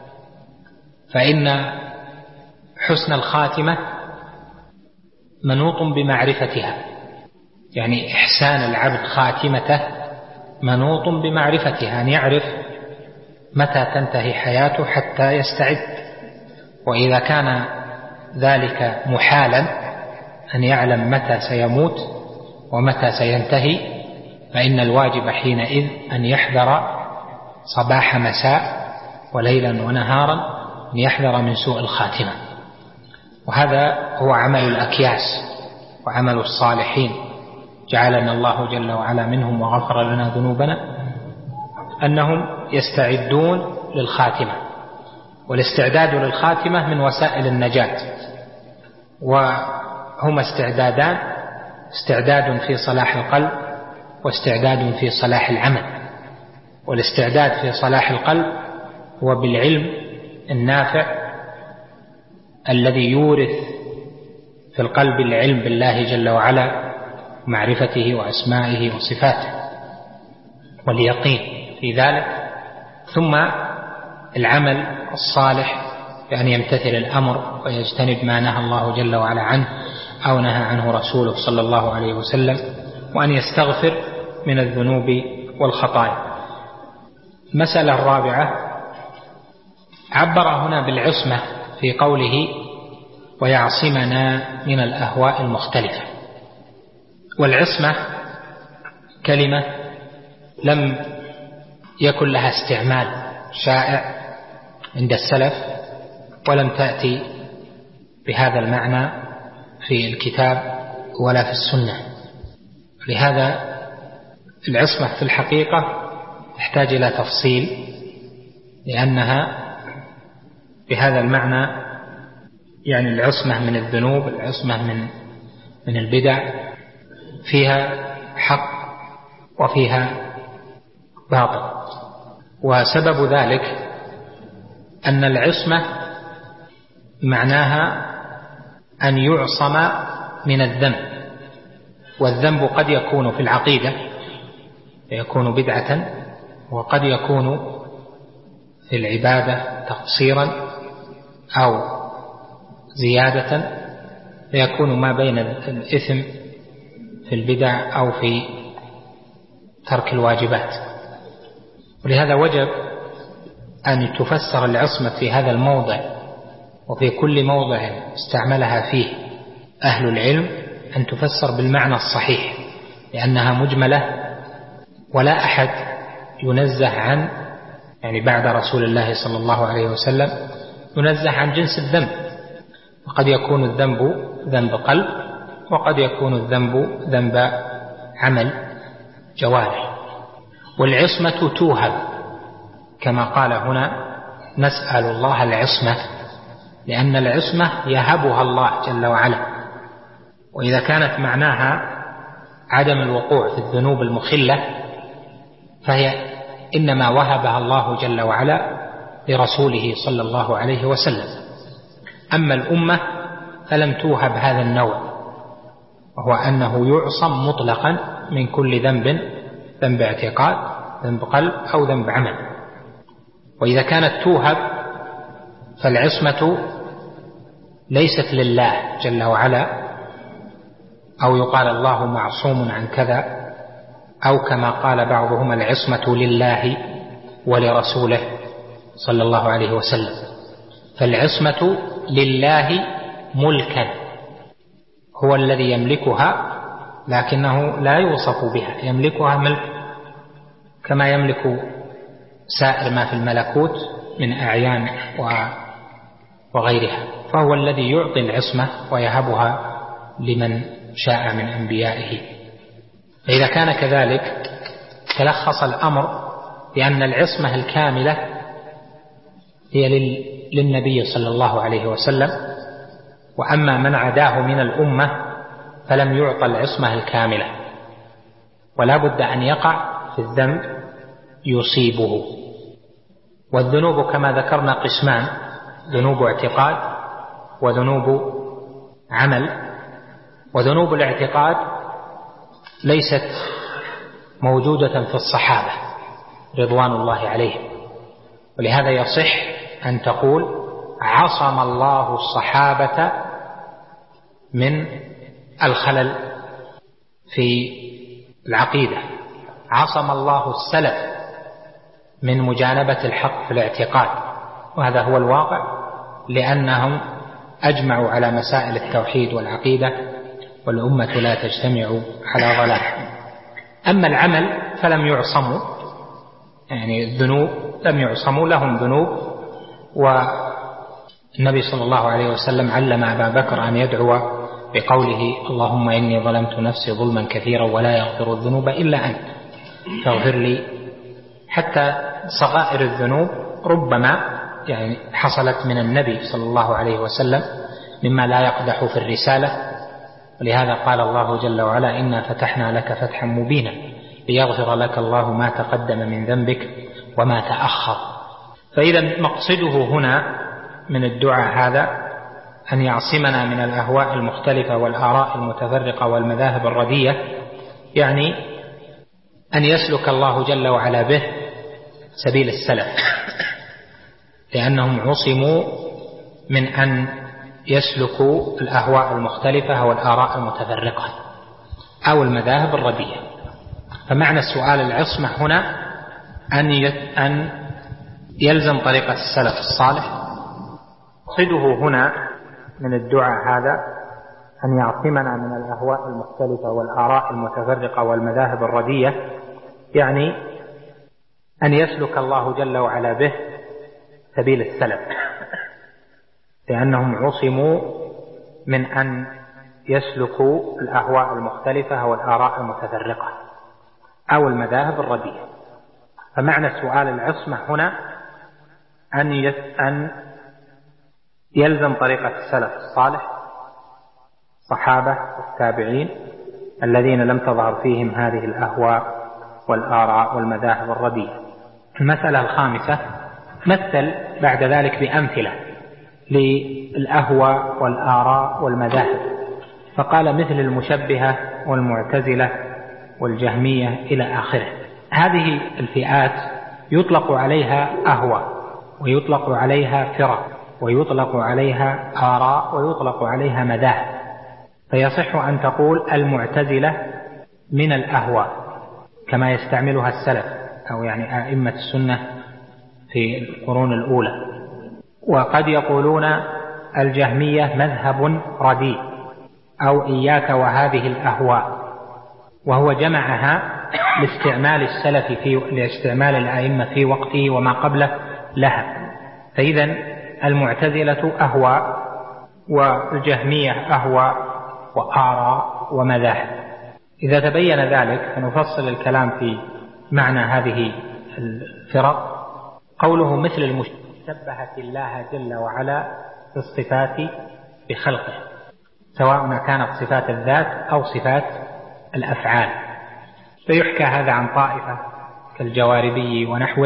فإن حسن الخاتمة منوط بمعرفتها، يعني إحسان العبد خاتمته منوط بمعرفتها، أن يعرف متى تنتهي حياته حتى يستعد. وإذا كان ذلك محالا أن يعلم متى سيموت ومتى سينتهي، فإن الواجب حينئذ أن يحذر صباح مساء وليلا ونهارا، أن يحذر من سوء الخاتمة. وهذا هو عمل الأكياس وعمل الصالحين، جعلنا الله جل وعلا منهم وغفر لنا ذنوبنا، أنهم يستعدون للخاتمة. والاستعداد للخاتمة من وسائل النجاة، وهما استعدادان: استعداد في صلاح القلب واستعداد في صلاح العمل. والاستعداد في صلاح القلب هو بالعلم النافع الذي يورث في القلب العلم بالله جل وعلا، معرفته وأسمائه وصفاته، واليقين في ذلك. ثم العمل الصالح بأن يمتثل الأمر ويجتنب ما نهى الله جل وعلا عنه أو نهى عنه رسوله صلى الله عليه وسلم، وأن يستغفر من الذنوب والخطايا. المسألة الرابعة عبر هنا بالعصمة في قوله ويعصمنا من الأهواء المختلفة. والعصمة كلمة لم يكن لها استعمال شائع عند السلف، ولم تأتي بهذا المعنى في الكتاب ولا في السنة. لهذا العصمة في الحقيقة تحتاج إلى تفصيل، لأنها بهذا المعنى يعني العصمة من الذنوب، العصمة من من البدع، فيها حق وفيها باطل. وسبب ذلك أن العصمة معناها أن يعصم من الذنب، والذنب قد يكون في العقيدة يكون بدعة، وقد يكون في العبادة تقصيرا أو زيادة، فيكون ما بين الإثم في البدع أو في ترك الواجبات. ولهذا وجب أن تفسر العصمة في هذا الموضع وفي كل موضع استعملها فيه أهل العلم، أن تفسر بالمعنى الصحيح، لأنها مجملة ولا أحد ينزه عن يعني بعد رسول الله صلى الله عليه وسلم ينزه عن جنس الذنب. وقد يكون الذنب ذنب قلب، وقد يكون الذنب ذنب عمل جوارح. والعصمة توهب كما قال هنا نسأل الله العصمة، لأن العصمة يهبها الله جل وعلا. وإذا كانت معناها عدم الوقوع في الذنوب المخلة فهي إنما وهبها الله جل وعلا لرسوله صلى الله عليه وسلم. أما الأمة فلم توهب هذا النوع، وهو أنه يعصم مطلقا من كل ذنب، ذنب اعتقاد، ذنب قلب، أو ذنب عمل. وإذا كانت توهب فالعصمة ليست لله جل وعلا، أو يقال الله معصوم عن كذا، أو كما قال بعضهم العصمة لله ولرسوله صلى الله عليه وسلم. فالعصمة لله ملكا، هو الذي يملكها، لكنه لا يوصف بها، يملكها ملك كما يملك سائر ما في الملكوت من أعيان وغيرها. فهو الذي يعطي العصمة ويهبها لمن شاء من أنبيائه. فإذا كان كذلك تلخص الأمر بأن العصمة الكاملة هي للنبي صلى الله عليه وسلم، وأما من عداه من الأمة فلم يعطى العصمة الكاملة، ولا بد أن يقع في الذنب يصيبه. والذنوب كما ذكرنا قسمان: ذنوب اعتقاد وذنوب عمل. وذنوب الاعتقاد ليست موجودة في الصحابة رضوان الله عليهم، ولهذا يصح أن تقول عصم الله الصحابة من الخلل في العقيدة، عصم الله السلف من مجانبة الحق في الاعتقاد. وهذا هو الواقع، لأنهم أجمعوا على مسائل التوحيد والعقيدة، والأمة لا تجتمع على ضلال. أما العمل فلم يعصموا، يعني الذنوب لم يعصموا، لهم ذنوب. والنبي صلى الله عليه وسلم علم أبا بكر أن يدعو بقوله اللهم إني ظلمت نفسي ظلما كثيرا ولا يغفر الذنوب إلا أنت فاغفر لي. حتى صغائر الذنوب ربما يعني حصلت من النبي صلى الله عليه وسلم مما لا يقدح في الرسالة، ولهذا قال الله جل وعلا: إنا فتحنا لك فتحا مبينا ليغفر لك الله ما تقدم من ذنبك وما تأخر. فإذا مقصده هنا من الدعاء هذا أن يعصمنا من الأهواء المختلفة والآراء المتفرقة والمذاهب الردية، يعني أن يسلك الله جل وعلا به سبيل السلف، لأنهم عصموا من أن يسلكوا الأهواء المختلفة والآراء المتفرقة أو المذاهب الردية. فمعنى السؤال العصمة هنا أن يلزم طريقة السلف الصالح. قصده هنا من الدعاء هذا أن يعصمنا من الأهواء المختلفة والآراء المتفرقة والمذاهب الردية، يعني أن يسلك الله جل وعلا به سبيل السلف، لأنهم عصموا من أن يسلكوا الأهواء المختلفة والآراء المتفرقة أو المذاهب الردية. فمعنى السؤال العصمة هنا أن أن يلزم طريقة السلف الصالح، الصحابة والتابعين الذين لم تظهر فيهم هذه الأهواء والآراء والمذاهب الردية. المسألة الخامسة: مثل بعد ذلك بأمثلة للأهواء والآراء والمذاهب، فقال: مثل المشبهة والمعتزلة والجهمية إلى آخره. هذه الفئات يطلق عليها أهواء، ويطلق عليها فرق، ويطلق عليها آراء، ويطلق عليها مذاهب. فيصح أن تقول المعتزلة من الأهواء كما يستعملها السلف أو يعني أئمة السنة في القرون الأولى. وقد يقولون الجهمية مذهب رديء أو إياك وهذه الأهواء، وهو جمعها لاستعمال السلف في لاستعمال الأئمة في وقته وما قبله لها. فإذا المعتزلة أهواء، والجهمية أهواء وآراء ومذاهب. إذا تبين ذلك فنفصل الكلام في معنى هذه الفرق. قوله مثل المشبهة الله جل وعلا في الصفات بخلقه، سواء كانت صفات الذات أو صفات الأفعال. فيحكى هذا عن طائفة كالجواربي ونحوه،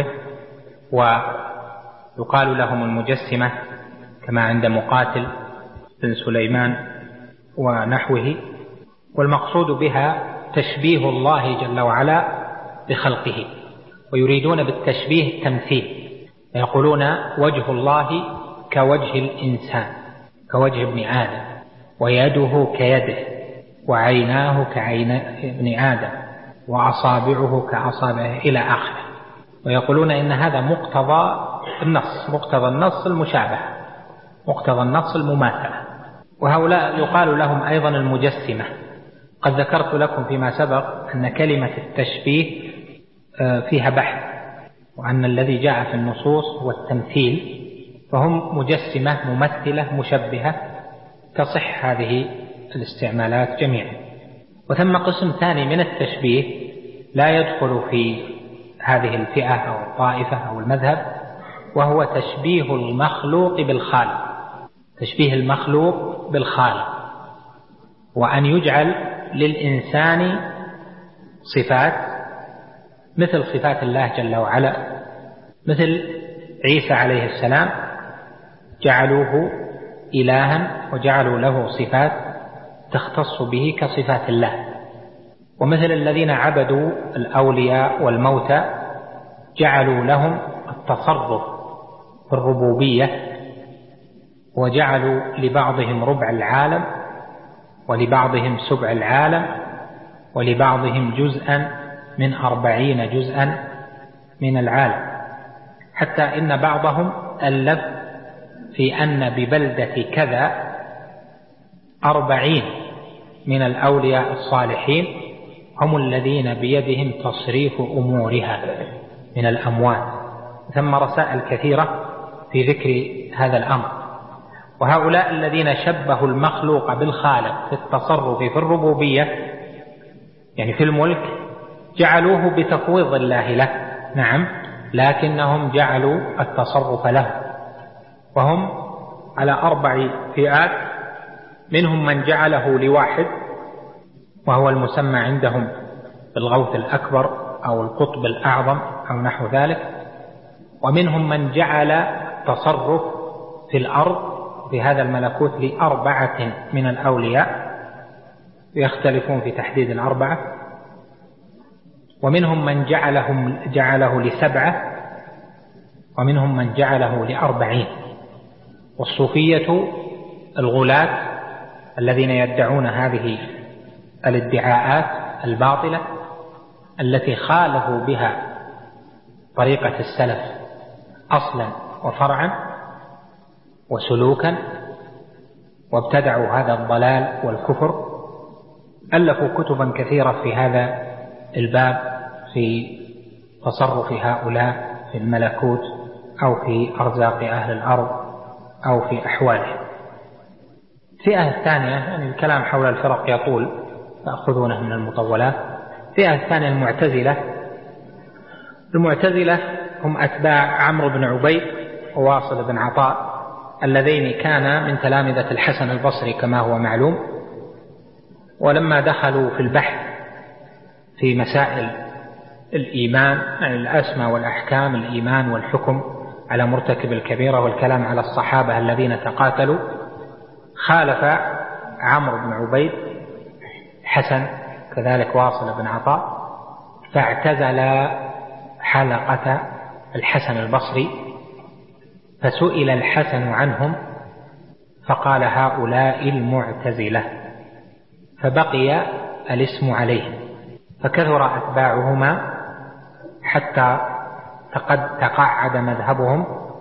ويقال لهم المجسمة كما عند مقاتل بن سليمان ونحوه. والمقصود بها تشبيه الله جل وعلا بخلقه، ويريدون بالتشبيه التمثيل، يقولون وجه الله كوجه الإنسان، كوجه ابن آدم، ويده كيده، وعيناه كعين ابن آدم، وأصابعه كأصابعه إلى آخره. ويقولون إن هذا مقتضى النص، مقتضى النص المشابهة، مقتضى النص المماثلة. وهؤلاء يقال لهم أيضا المجسمة. قد ذكرت لكم فيما سبق أن كلمة التشبيه فيها بحث، وأن الذي جاء في النصوص هو التمثيل، فهم مجسمة ممثلة مشبهة، تصح هذه الاستعمالات جميعا. وثم قسم ثاني من التشبيه لا يدخل في هذه الفئة أو الطائفة أو المذهب، وهو تشبيه المخلوق بالخالق، تشبيه المخلوق بالخالق، وأن يجعل للإنسان صفات مثل صفات الله جل وعلا، مثل عيسى عليه السلام جعلوه إلها وجعلوا له صفات تختص به كصفات الله. ومثل الذين عبدوا الأولياء والموتى جعلوا لهم التصرف في الربوبية، وجعلوا لبعضهم ربع العالم، ولبعضهم سبع العالم، ولبعضهم جزءا من أربعين جزءا من العالم، حتى إن بعضهم ألف في أن ببلدة كذا أربعين من الأولياء الصالحين هم الذين بيدهم تصريف أمورها من الأموات. ثم رسائل كثيرة في ذكر هذا الأمر. وهؤلاء الذين شبهوا المخلوق بالخالق في التصرف في الربوبية، يعني في الملك، جعلوه بتفويض الله له، نعم، لكنهم جعلوا التصرف له. وهم على أربع فئات: منهم من جعله لواحد وهو المسمى عندهم بالغوث الأكبر أو القطب الأعظم أو نحو ذلك. ومنهم من جعل تصرف في الأرض في هذا الملكوت لأربعة من الأولياء، يختلفون في تحديد الأربعة. ومنهم من جعلهم جعله لسبعة، ومنهم من جعله لأربعين. والصوفية الغلاة الذين يدعون هذه الادعاءات الباطلة التي خالفوا بها طريقة السلف أصلا وفرعا وسلوكا، وابتدعوا هذا الضلال والكفر، ألفوا كتبا كثيرة في هذا الباب في تصرف هؤلاء في الملكوت أو في أرزاق أهل الأرض أو في أحوالهم. الفئة الثانية، يعني الكلام حول الفرق يطول تأخذونه من المطولات. الفئة الثانية المعتزلة. المعتزلة هم أتباع عمرو بن عبيد وواصل بن عطاء اللذين كانا من تلامذة الحسن البصري كما هو معلوم. ولما دخلوا في البحث في مسائل الإيمان، يعني الأسماء والأحكام، الإيمان والحكم على مرتكب الكبيرة والكلام على الصحابة الذين تقاتلوا، خالف عمرو بن عبيد حسن كذلك واصل بن عطاء، فاعتزل حلقة الحسن البصري. فسئل الحسن عنهم فقال هؤلاء المعتزلة، فبقي الاسم عليهم، فكثر أتباعهما حتى قد تقعد مذهبهم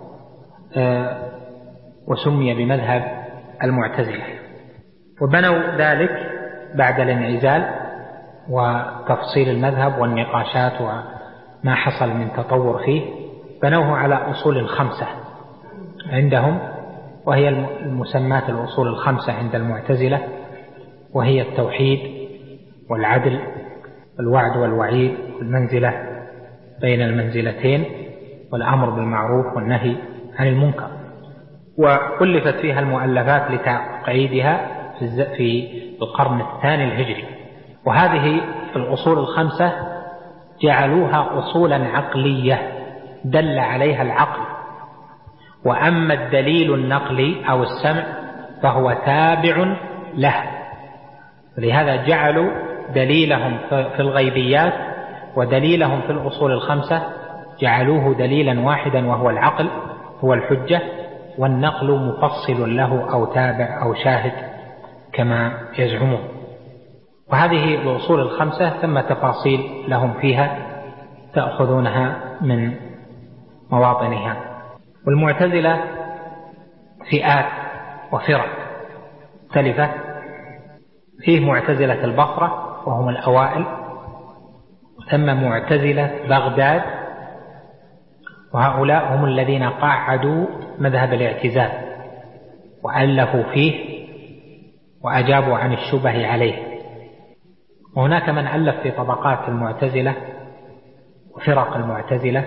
وسمي بمذهب المعتزلة. وبنوا ذلك بعد الانعزال وتفصيل المذهب والنقاشات وما حصل من تطور فيه، بنوه على أصول خمسة عندهم، وهي المسمات الأصول الخمسة عند المعتزلة، وهي التوحيد والعدل والوعد والوعيد والمنزلة بين المنزلتين والأمر بالمعروف والنهي عن المنكر. وألفت فيها المؤلفات لتقعيدها في القرن الثاني الهجري. وهذه الأصول الخمسة جعلوها أصولا عقلية دل عليها العقل، وأما الدليل النقلي أو السمع فهو تابع له. لهذا جعلوا دليلهم في الغيبيات ودليلهم في الأصول الخمسة جعلوه دليلا واحدا وهو العقل هو الحجة، والنقل مفصل له أو تابع أو شاهد كما يزعمون. وهذه الأصول الخمسة ثم تفاصيل لهم فيها تأخذونها من مواطنها. والمعتزلة فئات وفرق مختلفة. فيه معتزلة البصرة وهم الأوائل، ثم معتزلة بغداد، وهؤلاء هم الذين قعدوا مذهب الاعتزال وألفوا فيه وأجابوا عن الشبه عليه. وهناك من ألف في طبقات المعتزلة وفرق المعتزلة.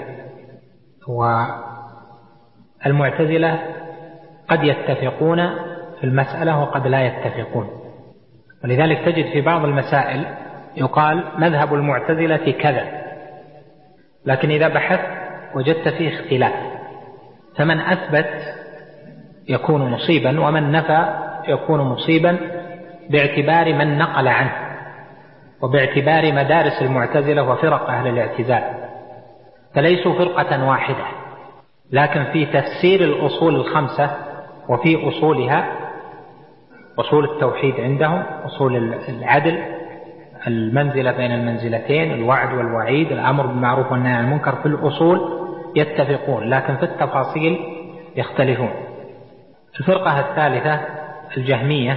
والمعتزلة قد يتفقون في المسألة وقد لا يتفقون، ولذلك تجد في بعض المسائل يقال مذهب المعتزلة كذا، لكن إذا بحثت وجدت فيه اختلاف، فمن أثبت يكون مصيبا ومن نفى يكون مصيبا باعتبار من نقل عنه وباعتبار مدارس المعتزلة وفرق أهل الاعتزال، فليسوا فرقة واحدة، لكن في تفسير الأصول الخمسة وفي أصولها، أصول التوحيد عندهم، أصول العدل، المنزلة بين المنزلتين، الوعد والوعيد، الأمر بالمعروف والنهي عن المنكر، في الأصول يتفقون لكن في التفاصيل يختلفون. الفرقة الثالثة الجهمية.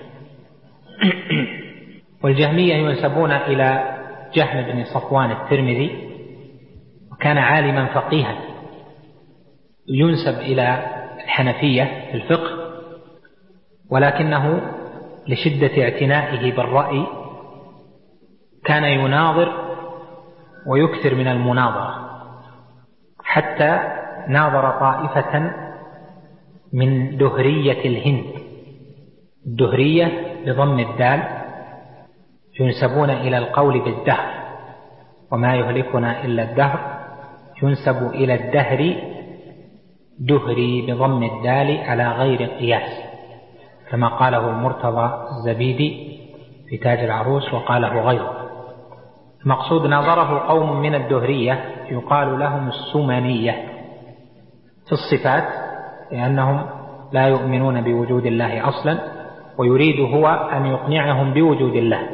والجهمية ينسبون إلى جهم بن صفوان الترمذي، وكان عالما فقيها، ينسب إلى الحنفية في الفقه، ولكنه لشدة اعتنائه بالرأي كان يناظر ويكثر من المناظرة، حتى ناظر طائفة من دهرية الهند. الدهرية بضم الدال ينسبون إلى القول بالدهر، وما يهلكنا إلا الدهر، ينسب إلى الدهر دهري بضم الدال على غير قياس، كما قاله المرتضى الزبيدي في تاج العروس وقاله غيره. المقصود نظره قوم من الدهرية يقال لهم السمنية في الصفات، لأنهم لا يؤمنون بوجود الله أصلا، ويريد هو أن يقنعهم بوجود الله.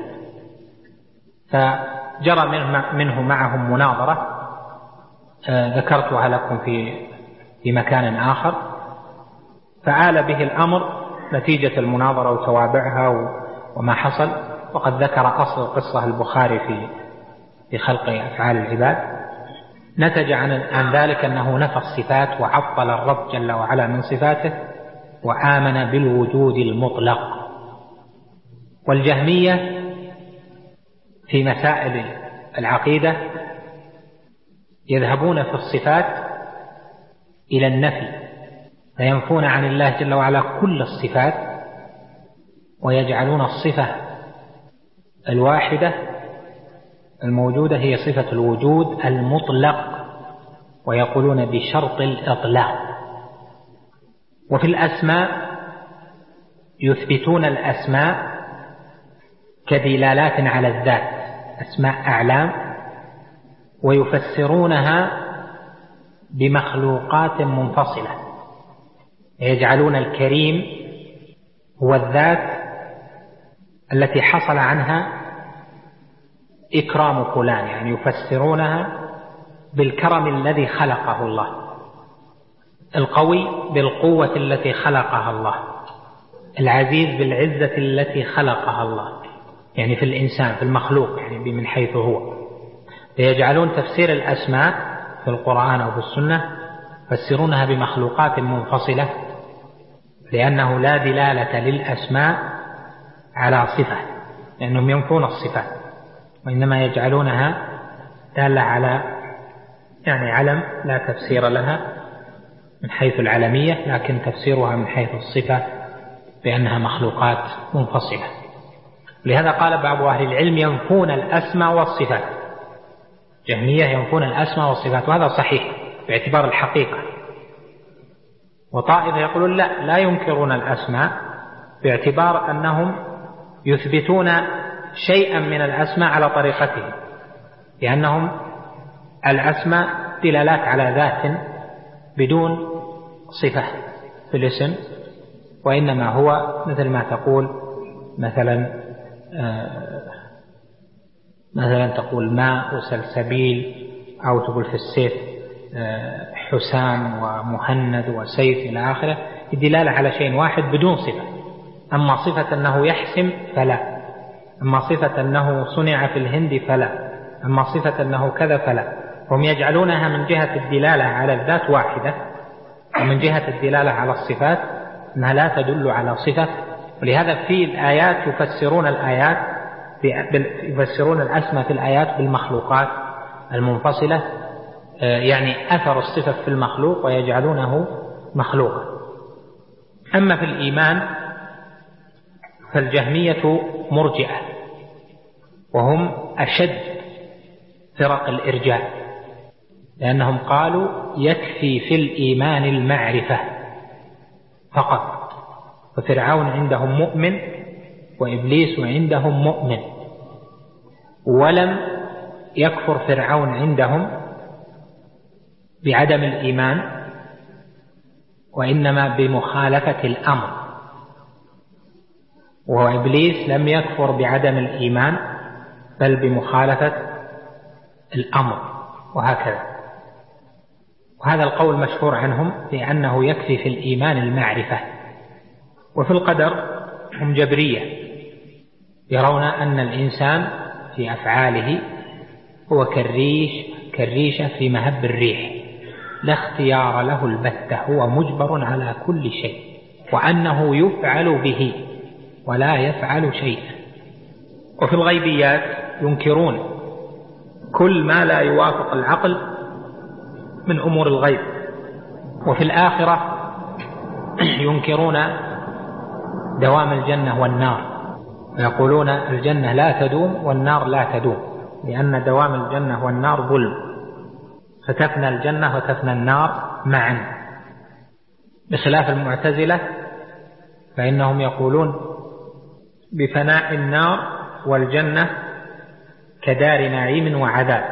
فجرى منه معهم مناظرة ذكرتها لكم في في مكان آخر، فآل به الأمر نتيجة المناظرة وتوابعها وما حصل. وقد ذكر أصل القصة البخاري في في خلق أفعال العباد. نتج عن ذلك أنه نفى الصفات وعطل الرب جل وعلا من صفاته، وآمن بالوجود المطلق. والجهمية في مسائل العقيدة يذهبون في الصفات إلى النفي، فينفون عن الله جل وعلا كل الصفات، ويجعلون الصفة الواحدة الموجودة هي صفة الوجود المطلق، ويقولون بشرط الإطلاق. وفي الأسماء يثبتون الأسماء كدلالات على الذات، أسماء أعلام، ويفسرونها بمخلوقات منفصلة، يجعلون الكريم هو الذات التي حصل عنها إكرام فلان، يعني يفسرونها بالكرم الذي خلقه الله، القوي بالقوة التي خلقها الله، العزيز بالعزة التي خلقها الله، يعني في الإنسان في المخلوق، يعني من حيث هو. فيجعلون تفسير الأسماء في القرآن أو في السنة يفسرونها بمخلوقات منفصلة، لأنه لا دلالة للأسماء على صفة، لأنهم ينفون الصفات، وإنما يجعلونها دالة على يعني علم لا تفسير لها من حيث العلمية، لكن تفسيرها من حيث الصفة بأنها مخلوقات منفصلة. لهذا قال بعض أهل العلم ينفون الأسماء والصفات، جهمية ينفون الأسماء والصفات، وهذا صحيح باعتبار الحقيقة. وطائفة يقولون لا لا ينكرون الأسماء باعتبار أنهم يثبتون شيئا من الأسماء على طريقته، لأنهم الأسماء دلالات على ذات بدون صفة في الاسم، وإنما هو مثل ما تقول مثلا آه مثلا تقول ماء وسلسبيل، أو تقول في السيف آه حسام ومهند وسيف إلى آخره، الدلالة على شيء واحد بدون صفة. أما صفة أنه يحسم فلا، أما صفة أنه صنع في الهند فلا، أما صفة أنه كذا فلا. هم يجعلونها من جهة الدلالة على الذات واحدة، ومن جهة الدلالة على الصفات أنها لا تدل على صفة. ولهذا في الآيات يفسرون الآيات يفسرون الأسماء في الآيات بالمخلوقات المنفصلة، يعني أثر الصفة في المخلوق ويجعلونه مخلوقا. أما في الإيمان فالجهمية مرجئة، وهم أشد فرق الإرجاء، لأنهم قالوا يكفي في الإيمان المعرفة فقط، ففرعون عندهم مؤمن وإبليس عندهم مؤمن، ولم يكفر فرعون عندهم بعدم الإيمان، وإنما بمخالفة الأمر، وإبليس لم يكفر بعدم الإيمان بل بمخالفة الأمر، وهكذا. وهذا القول مشهور عنهم لأنه يكفي في الإيمان المعرفة. وفي القدر هم جبرية، يرون أن الإنسان في أفعاله هو كالريش كالريشة في مهب الريح، لا اختيار له البتة، هو مجبر على كل شيء، وأنه يفعل به ولا يفعل شيئا. وفي الغيبيات ينكرون كل ما لا يوافق العقل من أمور الغيب. وفي الآخرة ينكرون دوام الجنة والنار، ويقولون الجنة لا تدوم والنار لا تدوم، لأن دوام الجنة والنار ظلم، فتفنى الجنة وتفنى النار معا. بخلاف المعتزلة فإنهم يقولون بفناء النار والجنة كدار نعيم وعذاب،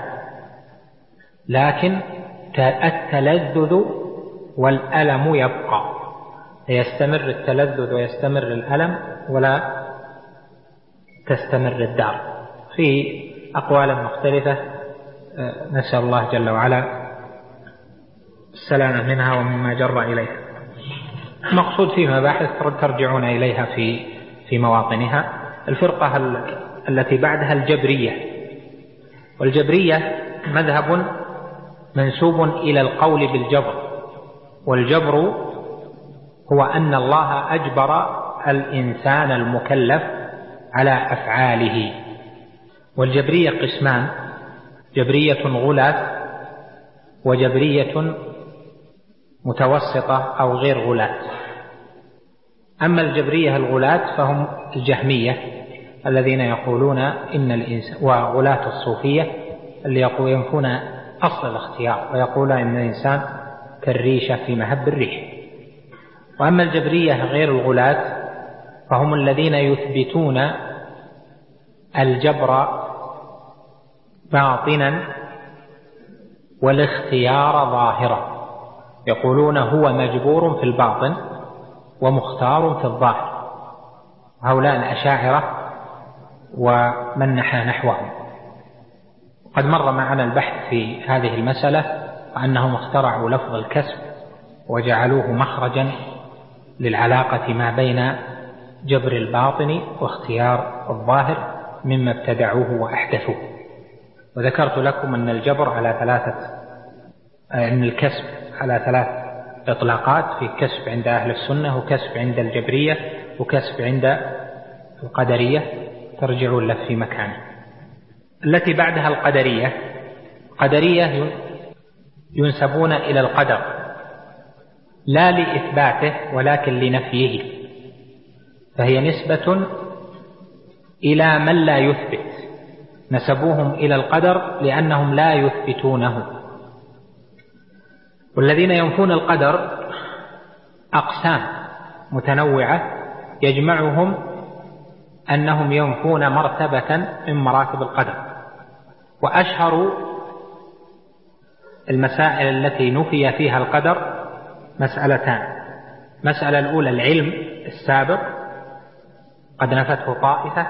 لكن التلذذ والألم يبقى، يستمر التلذذ ويستمر الألم ولا تستمر الدار. في أقوال مختلفة نسأل الله جل وعلا السلامة منها ومما جر إليها. مقصود فيه مباحث ترجعون إليها في في مواطنها. الفرقة التي بعدها الجبرية، والجبرية مذهب منسوب إلى القول بالجبر، والجبر هو أن الله أجبر الإنسان المكلف على أفعاله. والجبرية قسمان: جبرية غلاة وجبرية متوسطة أو غير غلاة. أما الجبرية الغلاة فهم الجهمية الذين يقولون إن الإنسان، وغلاة الصوفية اللي ينفون أصل الاختيار ويقولون إن الإنسان كالريشة في مهب الريح. وأما الجبرية غير الغلاة فهم الذين يثبتون الجبر باطنا والاختيار ظاهرا، يقولون هو مجبور في الباطن ومختار في الظاهر. هؤلاء الأشاعرة ومن نحى نحوهم. قد مر معنا البحث في هذه المسألة، وأنهم اخترعوا لفظ الكسب وجعلوه مخرجا للعلاقة ما بين جبر الباطن واختيار الظاهر مما ابتدعوه وأحدثوه. وذكرت لكم أن الجبر على ثلاثة أن الكسب على ثلاث إطلاقات: في كسب عند أهل السنة، وكسب عند الجبرية، وكسب عند القدرية. ترجعون له في مكانه. التي بعدها القدرية، قدرية ينسبون إلى القدر لا لإثباته ولكن لنفيه، فهي نسبة إلى من لا يثبت، نسبوهم إلى القدر لأنهم لا يثبتونه. والذين ينفون القدر أقسام متنوعة يجمعهم أنهم ينفون مرتبة من مراتب القدر. وأشهر المسائل التي نفي فيها القدر مسألتان: مسألة الأولى العلم السابق قد نفته طائفة،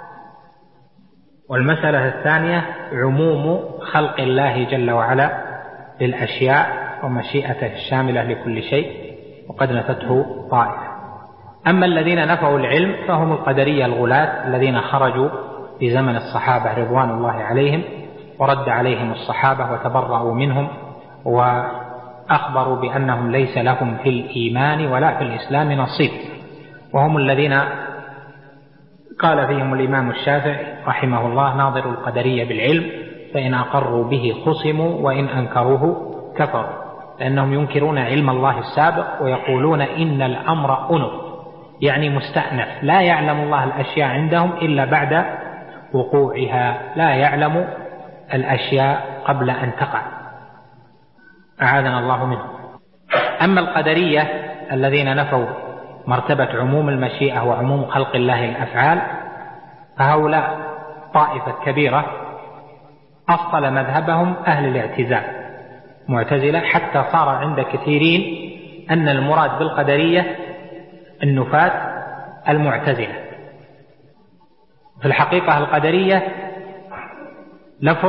والمسألة الثانية عموم خلق الله جل وعلا للأشياء ومشيئته الشاملة لكل شيء، وقد نفته طائفة. أما الذين نفوا العلم فهم القدرية الغلاة الذين خرجوا في زمن الصحابة رضوان الله عليهم، ورد عليهم الصحابة وتبرأوا منهم وأخبروا بأنهم ليس لهم في الإيمان ولا في الإسلام نصيب. وهم الذين قال فيهم الإمام الشافعي رحمه الله: ناظروا القدرية بالعلم فإن أقروا به خصموا وإن أنكروه كفروا، لأنهم ينكرون علم الله السابق ويقولون إن الأمر أنف، يعني مستأنف، لا يعلم الله الأشياء عندهم إلا بعد وقوعها، لا يعلم الأشياء قبل أن تقع، أعاذنا الله منه. أما القدرية الذين نفوا مرتبة عموم المشيئة وعموم خلق الله الأفعال، فهؤلاء طائفة كبيرة أصل مذهبهم أهل الاعتزال معتزلة، حتى صار عند كثيرين أن المراد بالقدرية النفاة المعتزلة. في الحقيقة القدرية لفظ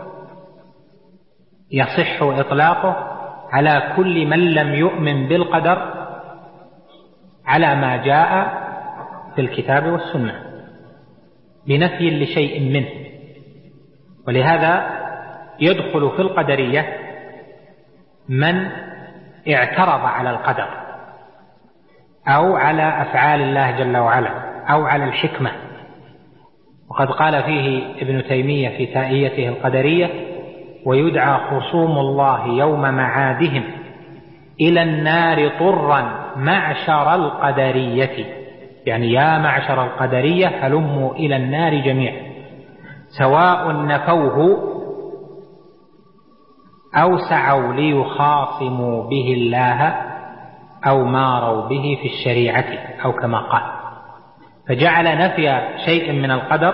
يصح إطلاقه على كل من لم يؤمن بالقدر على ما جاء في الكتاب والسنة بنفي لشيء منه. ولهذا يدخل في القدرية من اعترض على القدر أو على أفعال الله جل وعلا أو على الحكمة. وقد قال فيه ابن تيمية في تائيته القدرية: ويدعى خصوم الله يوم معادهم إلى النار طرا معشر القدرية يعني يا معشر القدرية هلموا إلى النار جميعا سواء نفوه أو سعوا ليخاصموا به الله أو ماروا به في الشريعة أو كما قال. فجعل نفي شيء من القدر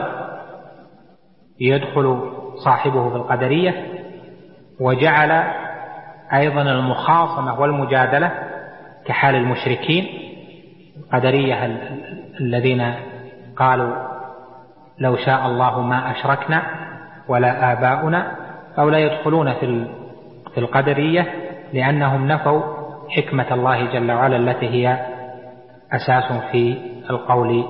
يدخل صاحبه في القدرية، وجعل أيضا المخاصمة والمجادلة كحال المشركين القدرية الذين قالوا لو شاء الله ما أشركنا ولا آباؤنا، أو لا يدخلون في القدرية لأنهم نفوا حكمة الله جل وعلا التي هي أساس في القول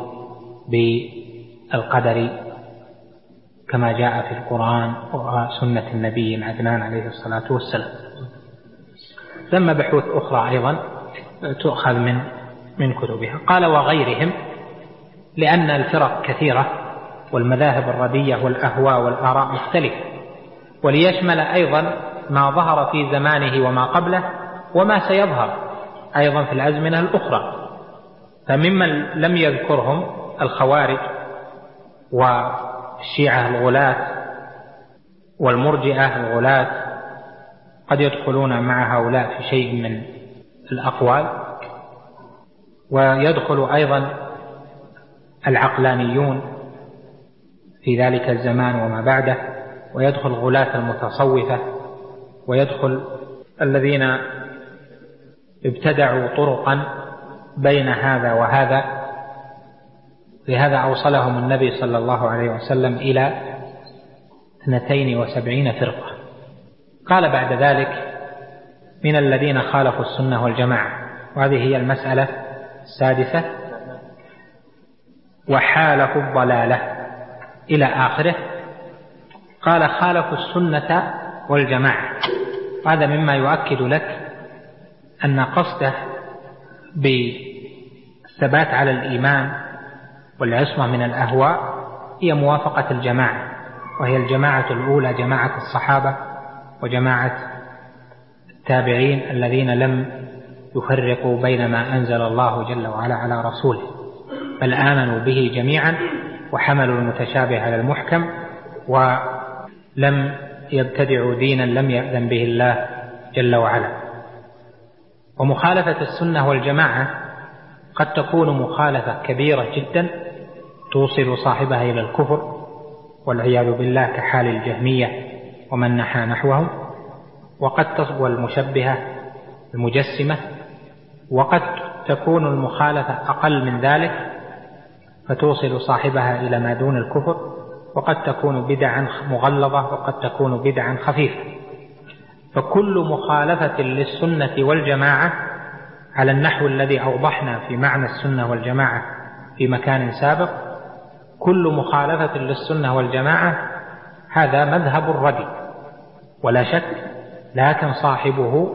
بالقدر كما جاء في القرآن وسنة النبي العدنان عليه الصلاة والسلام. ثم بحوث أخرى أيضا تؤخذ من من كتبها. قال وغيرهم، لأن الفرق كثيرة والمذاهب الردية والأهواء والآراء مختلفة، وليشمل أيضا ما ظهر في زمانه وما قبله وما سيظهر أيضا في الأزمنة الأخرى. فممن لم يذكرهم الخوارج والشيعة الغلاة والمرجئة الغلاة، قد يدخلون مع هؤلاء في شيء من الأقوال، ويدخل أيضا العقلانيون في ذلك الزمان وما بعده، ويدخل غلاة المتصوفة، ويدخل الذين ابتدعوا طرقا بين هذا وهذا. لهذا أوصلهم النبي صلى الله عليه وسلم إلى اثنتين وسبعين فرقة. قال بعد ذلك من الذين خالفوا السنة والجماعة، وهذه هي المسألة السادسة، وحالفوا الضلالة إلى آخره. قال خالفوا السنة والجماعة، هذا مما يؤكد لك أن قصده بالثبات على الإيمان والعصمة من الأهواء هي موافقة الجماعة، وهي الجماعة الأولى جماعة الصحابة وجماعة التابعين الذين لم يفرقوا بين ما أنزل الله جل وعلا على رسوله، بل آمنوا به جميعا وحملوا المتشابه على المحكم، ولم يبتدعوا دينا لم يأذن به الله جل وعلا. ومخالفة السنة والجماعة قد تكون مخالفة كبيرة جدا توصل صاحبها إلى الكفر والعياذ بالله، كحال الجهمية ومن نحى نحوهم، وقد تصبو المشبهة المجسمة، وقد تكون المخالفة أقل من ذلك فتوصل صاحبها إلى ما دون الكفر، وقد تكون بدعا مغلظة وقد تكون بدعا خفيفة. فكل مخالفة للسنة والجماعة على النحو الذي أوضحنا في معنى السنة والجماعة في مكان سابق، كل مخالفة للسنة والجماعة هذا مذهب الردي ولا شك، لكن صاحبه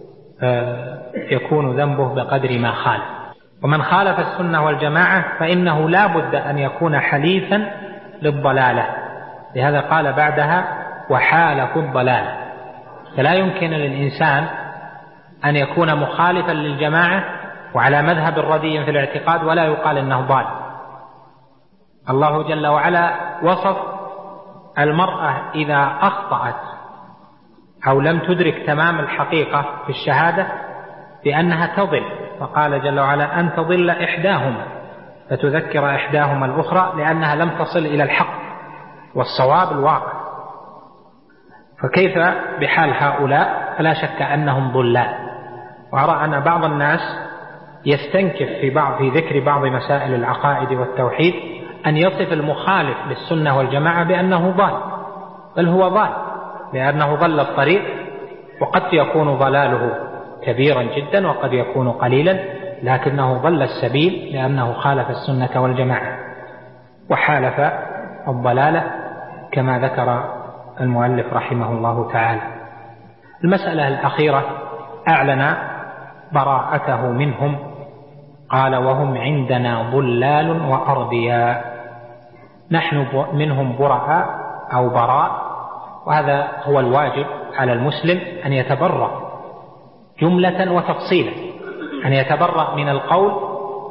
يكون ذنبه بقدر ما خالف. ومن خالف السنة والجماعة فإنه لا بد أن يكون حليفا للضلالة، لهذا قال بعدها وحالف الضلالة. فلا يمكن للإنسان أن يكون مخالفا للجماعة وعلى مذهب الردي في الاعتقاد ولا يقال أنه ضال. الله جل وعلا وصف المرأة إذا أخطأت أو لم تدرك تمام الحقيقة في الشهادة بأنها تضل، فقال جل وعلا أن تضل إحداهما فتذكر إحداهما الأخرى لأنها لم تصل إلى الحق والصواب الواقع. فكيف بحال هؤلاء؟ فلا شك أنهم ضلال. وأرى أن بعض الناس يستنكف في بعض في ذكر بعض مسائل العقائد والتوحيد أن يصف المخالف للسنة والجماعة بأنه ضال، بل هو ضال لأنه ضل الطريق، وقد يكون ضلاله كبيرا جدا وقد يكون قليلا، لكنه ضل السبيل لأنه خالف السنة والجماعة وحالف الضلالة كما ذكر المؤلف رحمه الله تعالى. المسألة الأخيرة أعلن براءته منهم، قال وهم عندنا ضلال وأرضياء، نحن منهم براء أو براء، وهذا هو الواجب على المسلم أن يتبرأ جملة وتفصيلا، أن يتبرأ من القول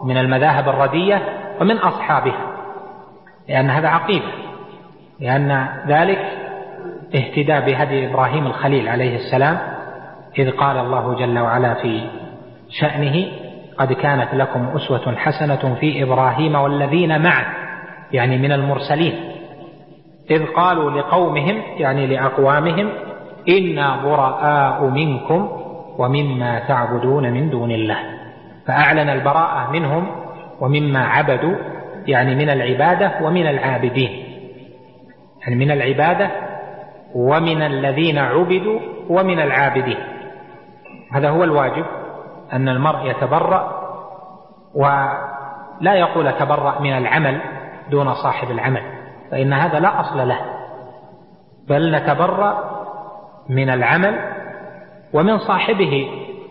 من المذاهب الردية ومن أصحابها، لأن هذا عقيدة، لأن ذلك اهتدى بهدي إبراهيم الخليل عليه السلام، إذ قال الله جل وعلا في شأنه: قد كانت لكم أسوة حسنة في إبراهيم والذين معه، يعني من المرسلين، إذ قالوا لقومهم يعني لأقوامهم: إنا براء منكم ومما تعبدون من دون الله. فأعلن البراءة منهم ومما عبدوا، يعني من العبادة ومن العابدين، يعني من العبادة ومن الذين عبدوا ومن العابدين. هذا هو الواجب، أن المرء يتبرأ، ولا يقول تبرأ من العمل دون صاحب العمل، فإن هذا لا أصل له، بل نتبرأ من العمل ومن صاحبه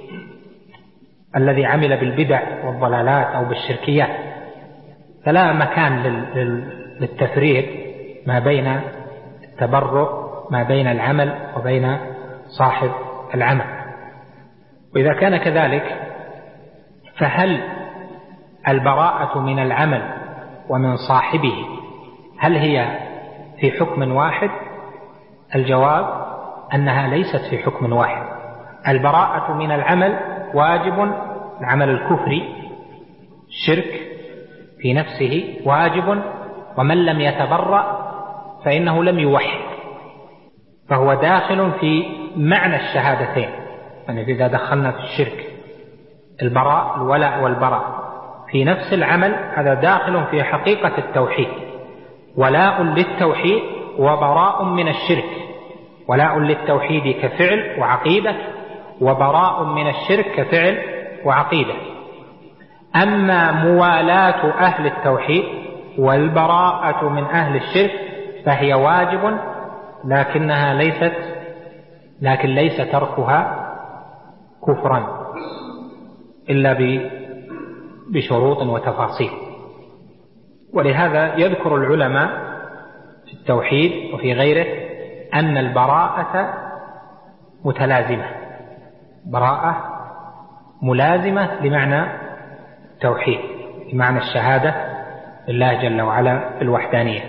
الذي عمل بالبدع والضلالات أو بالشركيات. فلا مكان للتفريق ما بين التبرؤ ما بين العمل وبين صاحب العمل. وإذا كان كذلك، فهل البراءة من العمل ومن صاحبه هل هي في حكم واحد؟ الجواب أنها ليست في حكم واحد. البراءة من العمل واجب، العمل الكفري الشرك في نفسه واجب، ومن لم يتبرأ فإنه لم يوحد، فهو داخل في معنى الشهادتين. يعني إذا دخلنا في الشرك البراء، الولاء والبراء في نفس العمل، هذا داخل في حقيقة التوحيد، ولاء للتوحيد وبراء من الشرك، ولاء للتوحيد كفعل وعقيدة، وبراء من الشرك كفعل وعقيدة. أما موالاة أهل التوحيد والبراءة من أهل الشرك فهي واجب، لكنها ليست لكن ليس تركها كفرا إلا بشروط وتفاصيل. ولهذا يذكر العلماء في التوحيد وفي غيره أن البراءة متلازمة، براءة ملازمة لمعنى التوحيد، بمعنى الشهادة لله جل وعلا بالوحدانية.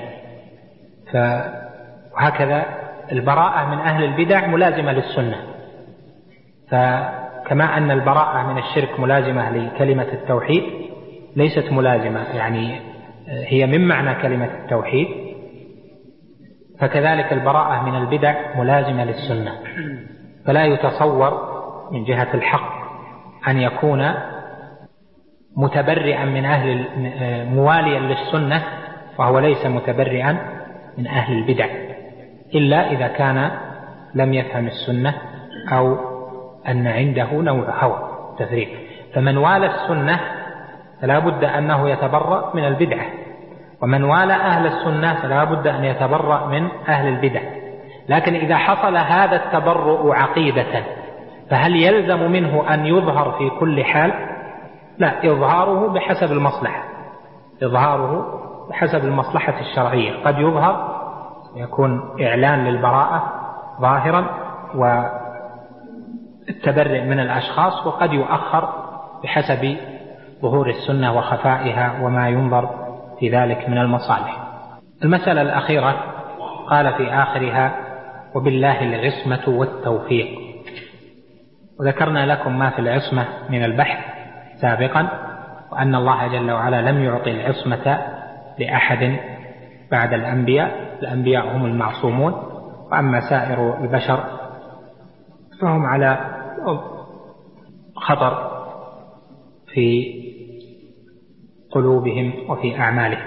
وهكذا البراءة من أهل البدع ملازمة للسنة، فكما أن البراءة من الشرك ملازمة لكلمة التوحيد ليست ملازمة، يعني هي من معنى كلمة التوحيد، فكذلك البراءة من البدع ملازمة للسنة. فلا يتصور من جهة الحق أن يكون متبرئا من أهل مواليا للسنة وهو ليس متبرئا من أهل البدع، إلا إذا كان لم يفهم السنة أو أن عنده نوع هوى تفريق. فمن والى السنة فلا بد أنه يتبرأ من البدعة، ومن والى أهل السنة فلا بد أن يتبرأ من أهل البدع. لكن إذا حصل هذا التبرؤ عقيدة فهل يلزم منه أن يظهر في كل حال؟ لا، إظهاره بحسب المصلحة، إظهاره بحسب المصلحة الشرعية. قد يظهر يكون إعلان للبراءة ظاهرا والتبرئ من الأشخاص، وقد يؤخر بحسب ظهور السنة وخفائها وما ينظر في ذلك من المصالح. المسألة الأخيرة قال في آخرها: وبالله العصمة والتوفيق. وذكرنا لكم ما في العصمة من البحث سابقا، وأن الله جل وعلا لم يعطي العصمة لأحد بعد الأنبياء، الأنبياء هم المعصومون، وأما سائر البشر فهم على خطر في قلوبهم وفي أعمالهم.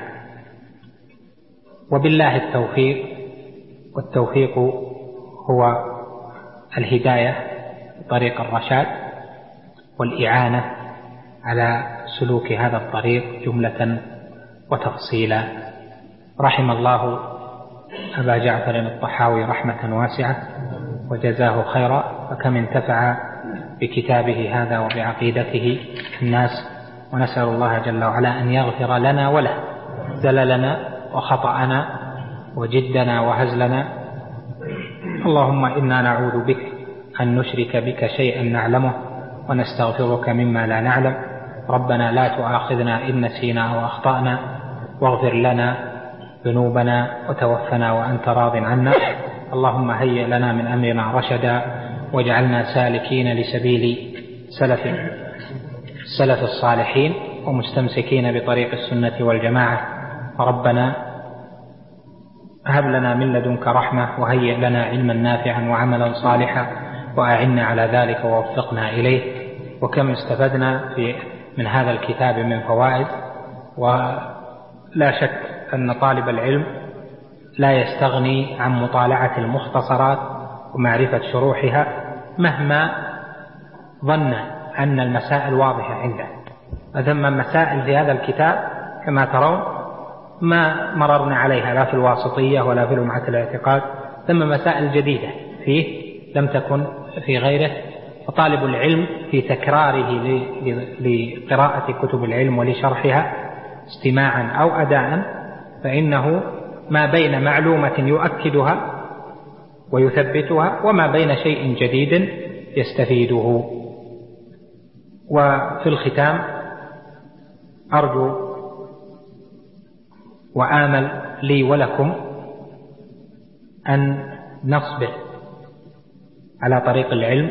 وبالله التوفيق، والتوفيق هو الهداية طريق الرشاد والإعانة على سلوك هذا الطريق جملة وتفصيلا. رحم الله أبا جعفر الطحاوي رحمة واسعة وجزاه خيرا، فكم انتفع بكتابه هذا وبعقيدته الناس. ونسأل الله جل وعلا أن يغفر لنا وله زللنا وخطأنا وجدنا وهزلنا. اللهم إنا نعوذ بك أن نشرك بك شيئا نعلمه ونستغفرك مما لا نعلم، ربنا لا تؤاخذنا إن نسينا أو أخطأنا واغفر لنا ذنوبنا وتوفنا وأنت راض عنا. اللهم هيئ لنا من أمرنا رشدا واجعلنا سالكين لسبيل سلف السلف الصالحين ومستمسكين بطريق السنة والجماعة. ربنا هب لنا من لدنك رحمة وهيئ لنا علما نافعا وعملا صالحا وأعنا على ذلك ووفقنا إليه. وكم استفدنا في من هذا الكتاب من فوائد، ولا شك أن طالب العلم لا يستغني عن مطالعة المختصرات ومعرفة شروحها مهما ظن أن المسائل واضحة عنده. ثم مسائل في هذا الكتاب كما ترون ما مررنا عليها لا في الواسطية ولا في لمعة الاعتقاد، ثم مسائل جديدة فيه لم تكن في غيره. وطالب العلم في تكراره لقراءة كتب العلم ولشرحها استماعا أو أداء فإنه ما بين معلومة يؤكدها ويثبتها وما بين شيء جديد يستفيده. وفي الختام أرجو وآمل لي ولكم أن نصبر على طريق العلم،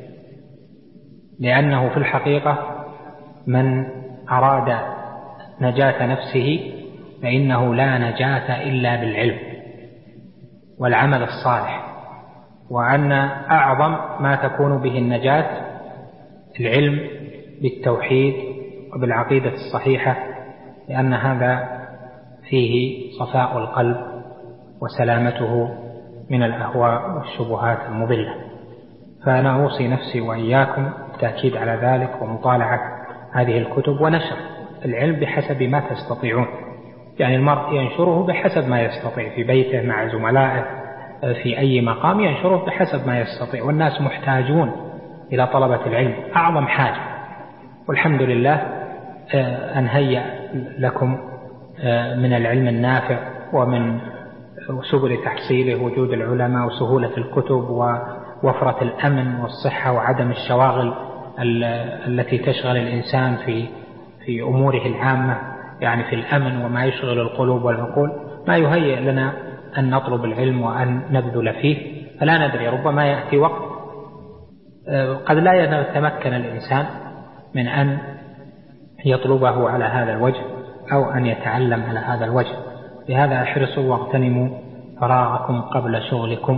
لأنه في الحقيقة من أراد نجاة نفسه فإنه لا نجاة إلا بالعلم والعمل الصالح، وأن أعظم ما تكون به النجاة العلم بالتوحيد وبالعقيدة الصحيحة، لأن هذا فيه صفاء القلب وسلامته من الأهواء والشبهات المضلة. فأنا أوصي نفسي وإياكم التأكيد على ذلك ومطالعة هذه الكتب ونشر العلم بحسب ما تستطيعون. يعني المرء ينشره بحسب ما يستطيع في بيته مع زملائه في أي مقام ينشره بحسب ما يستطيع، والناس محتاجون إلى طلبة العلم أعظم حاجة. والحمد لله أن هيأ لكم من العلم النافع ومن سبل تحصيله وجود العلماء وسهولة الكتب ووفرة الأمن والصحة وعدم الشواغل التي تشغل الإنسان في في أموره العامة، يعني في الأمن وما يشغل القلوب والعقول، ما يهيئ لنا أن نطلب العلم وأن نبذل فيه. فلا ندري، ربما يأتي وقت قد لا يتمكن الإنسان من أن يطلبه على هذا الوجه أو أن يتعلم على هذا الوجه. لهذا احرصوا واغتنموا فراغكم قبل شغلكم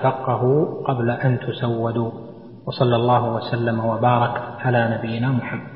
وتفقهوا قبل أن تسودوا. وصلى الله وسلم وبارك على نبينا محمد.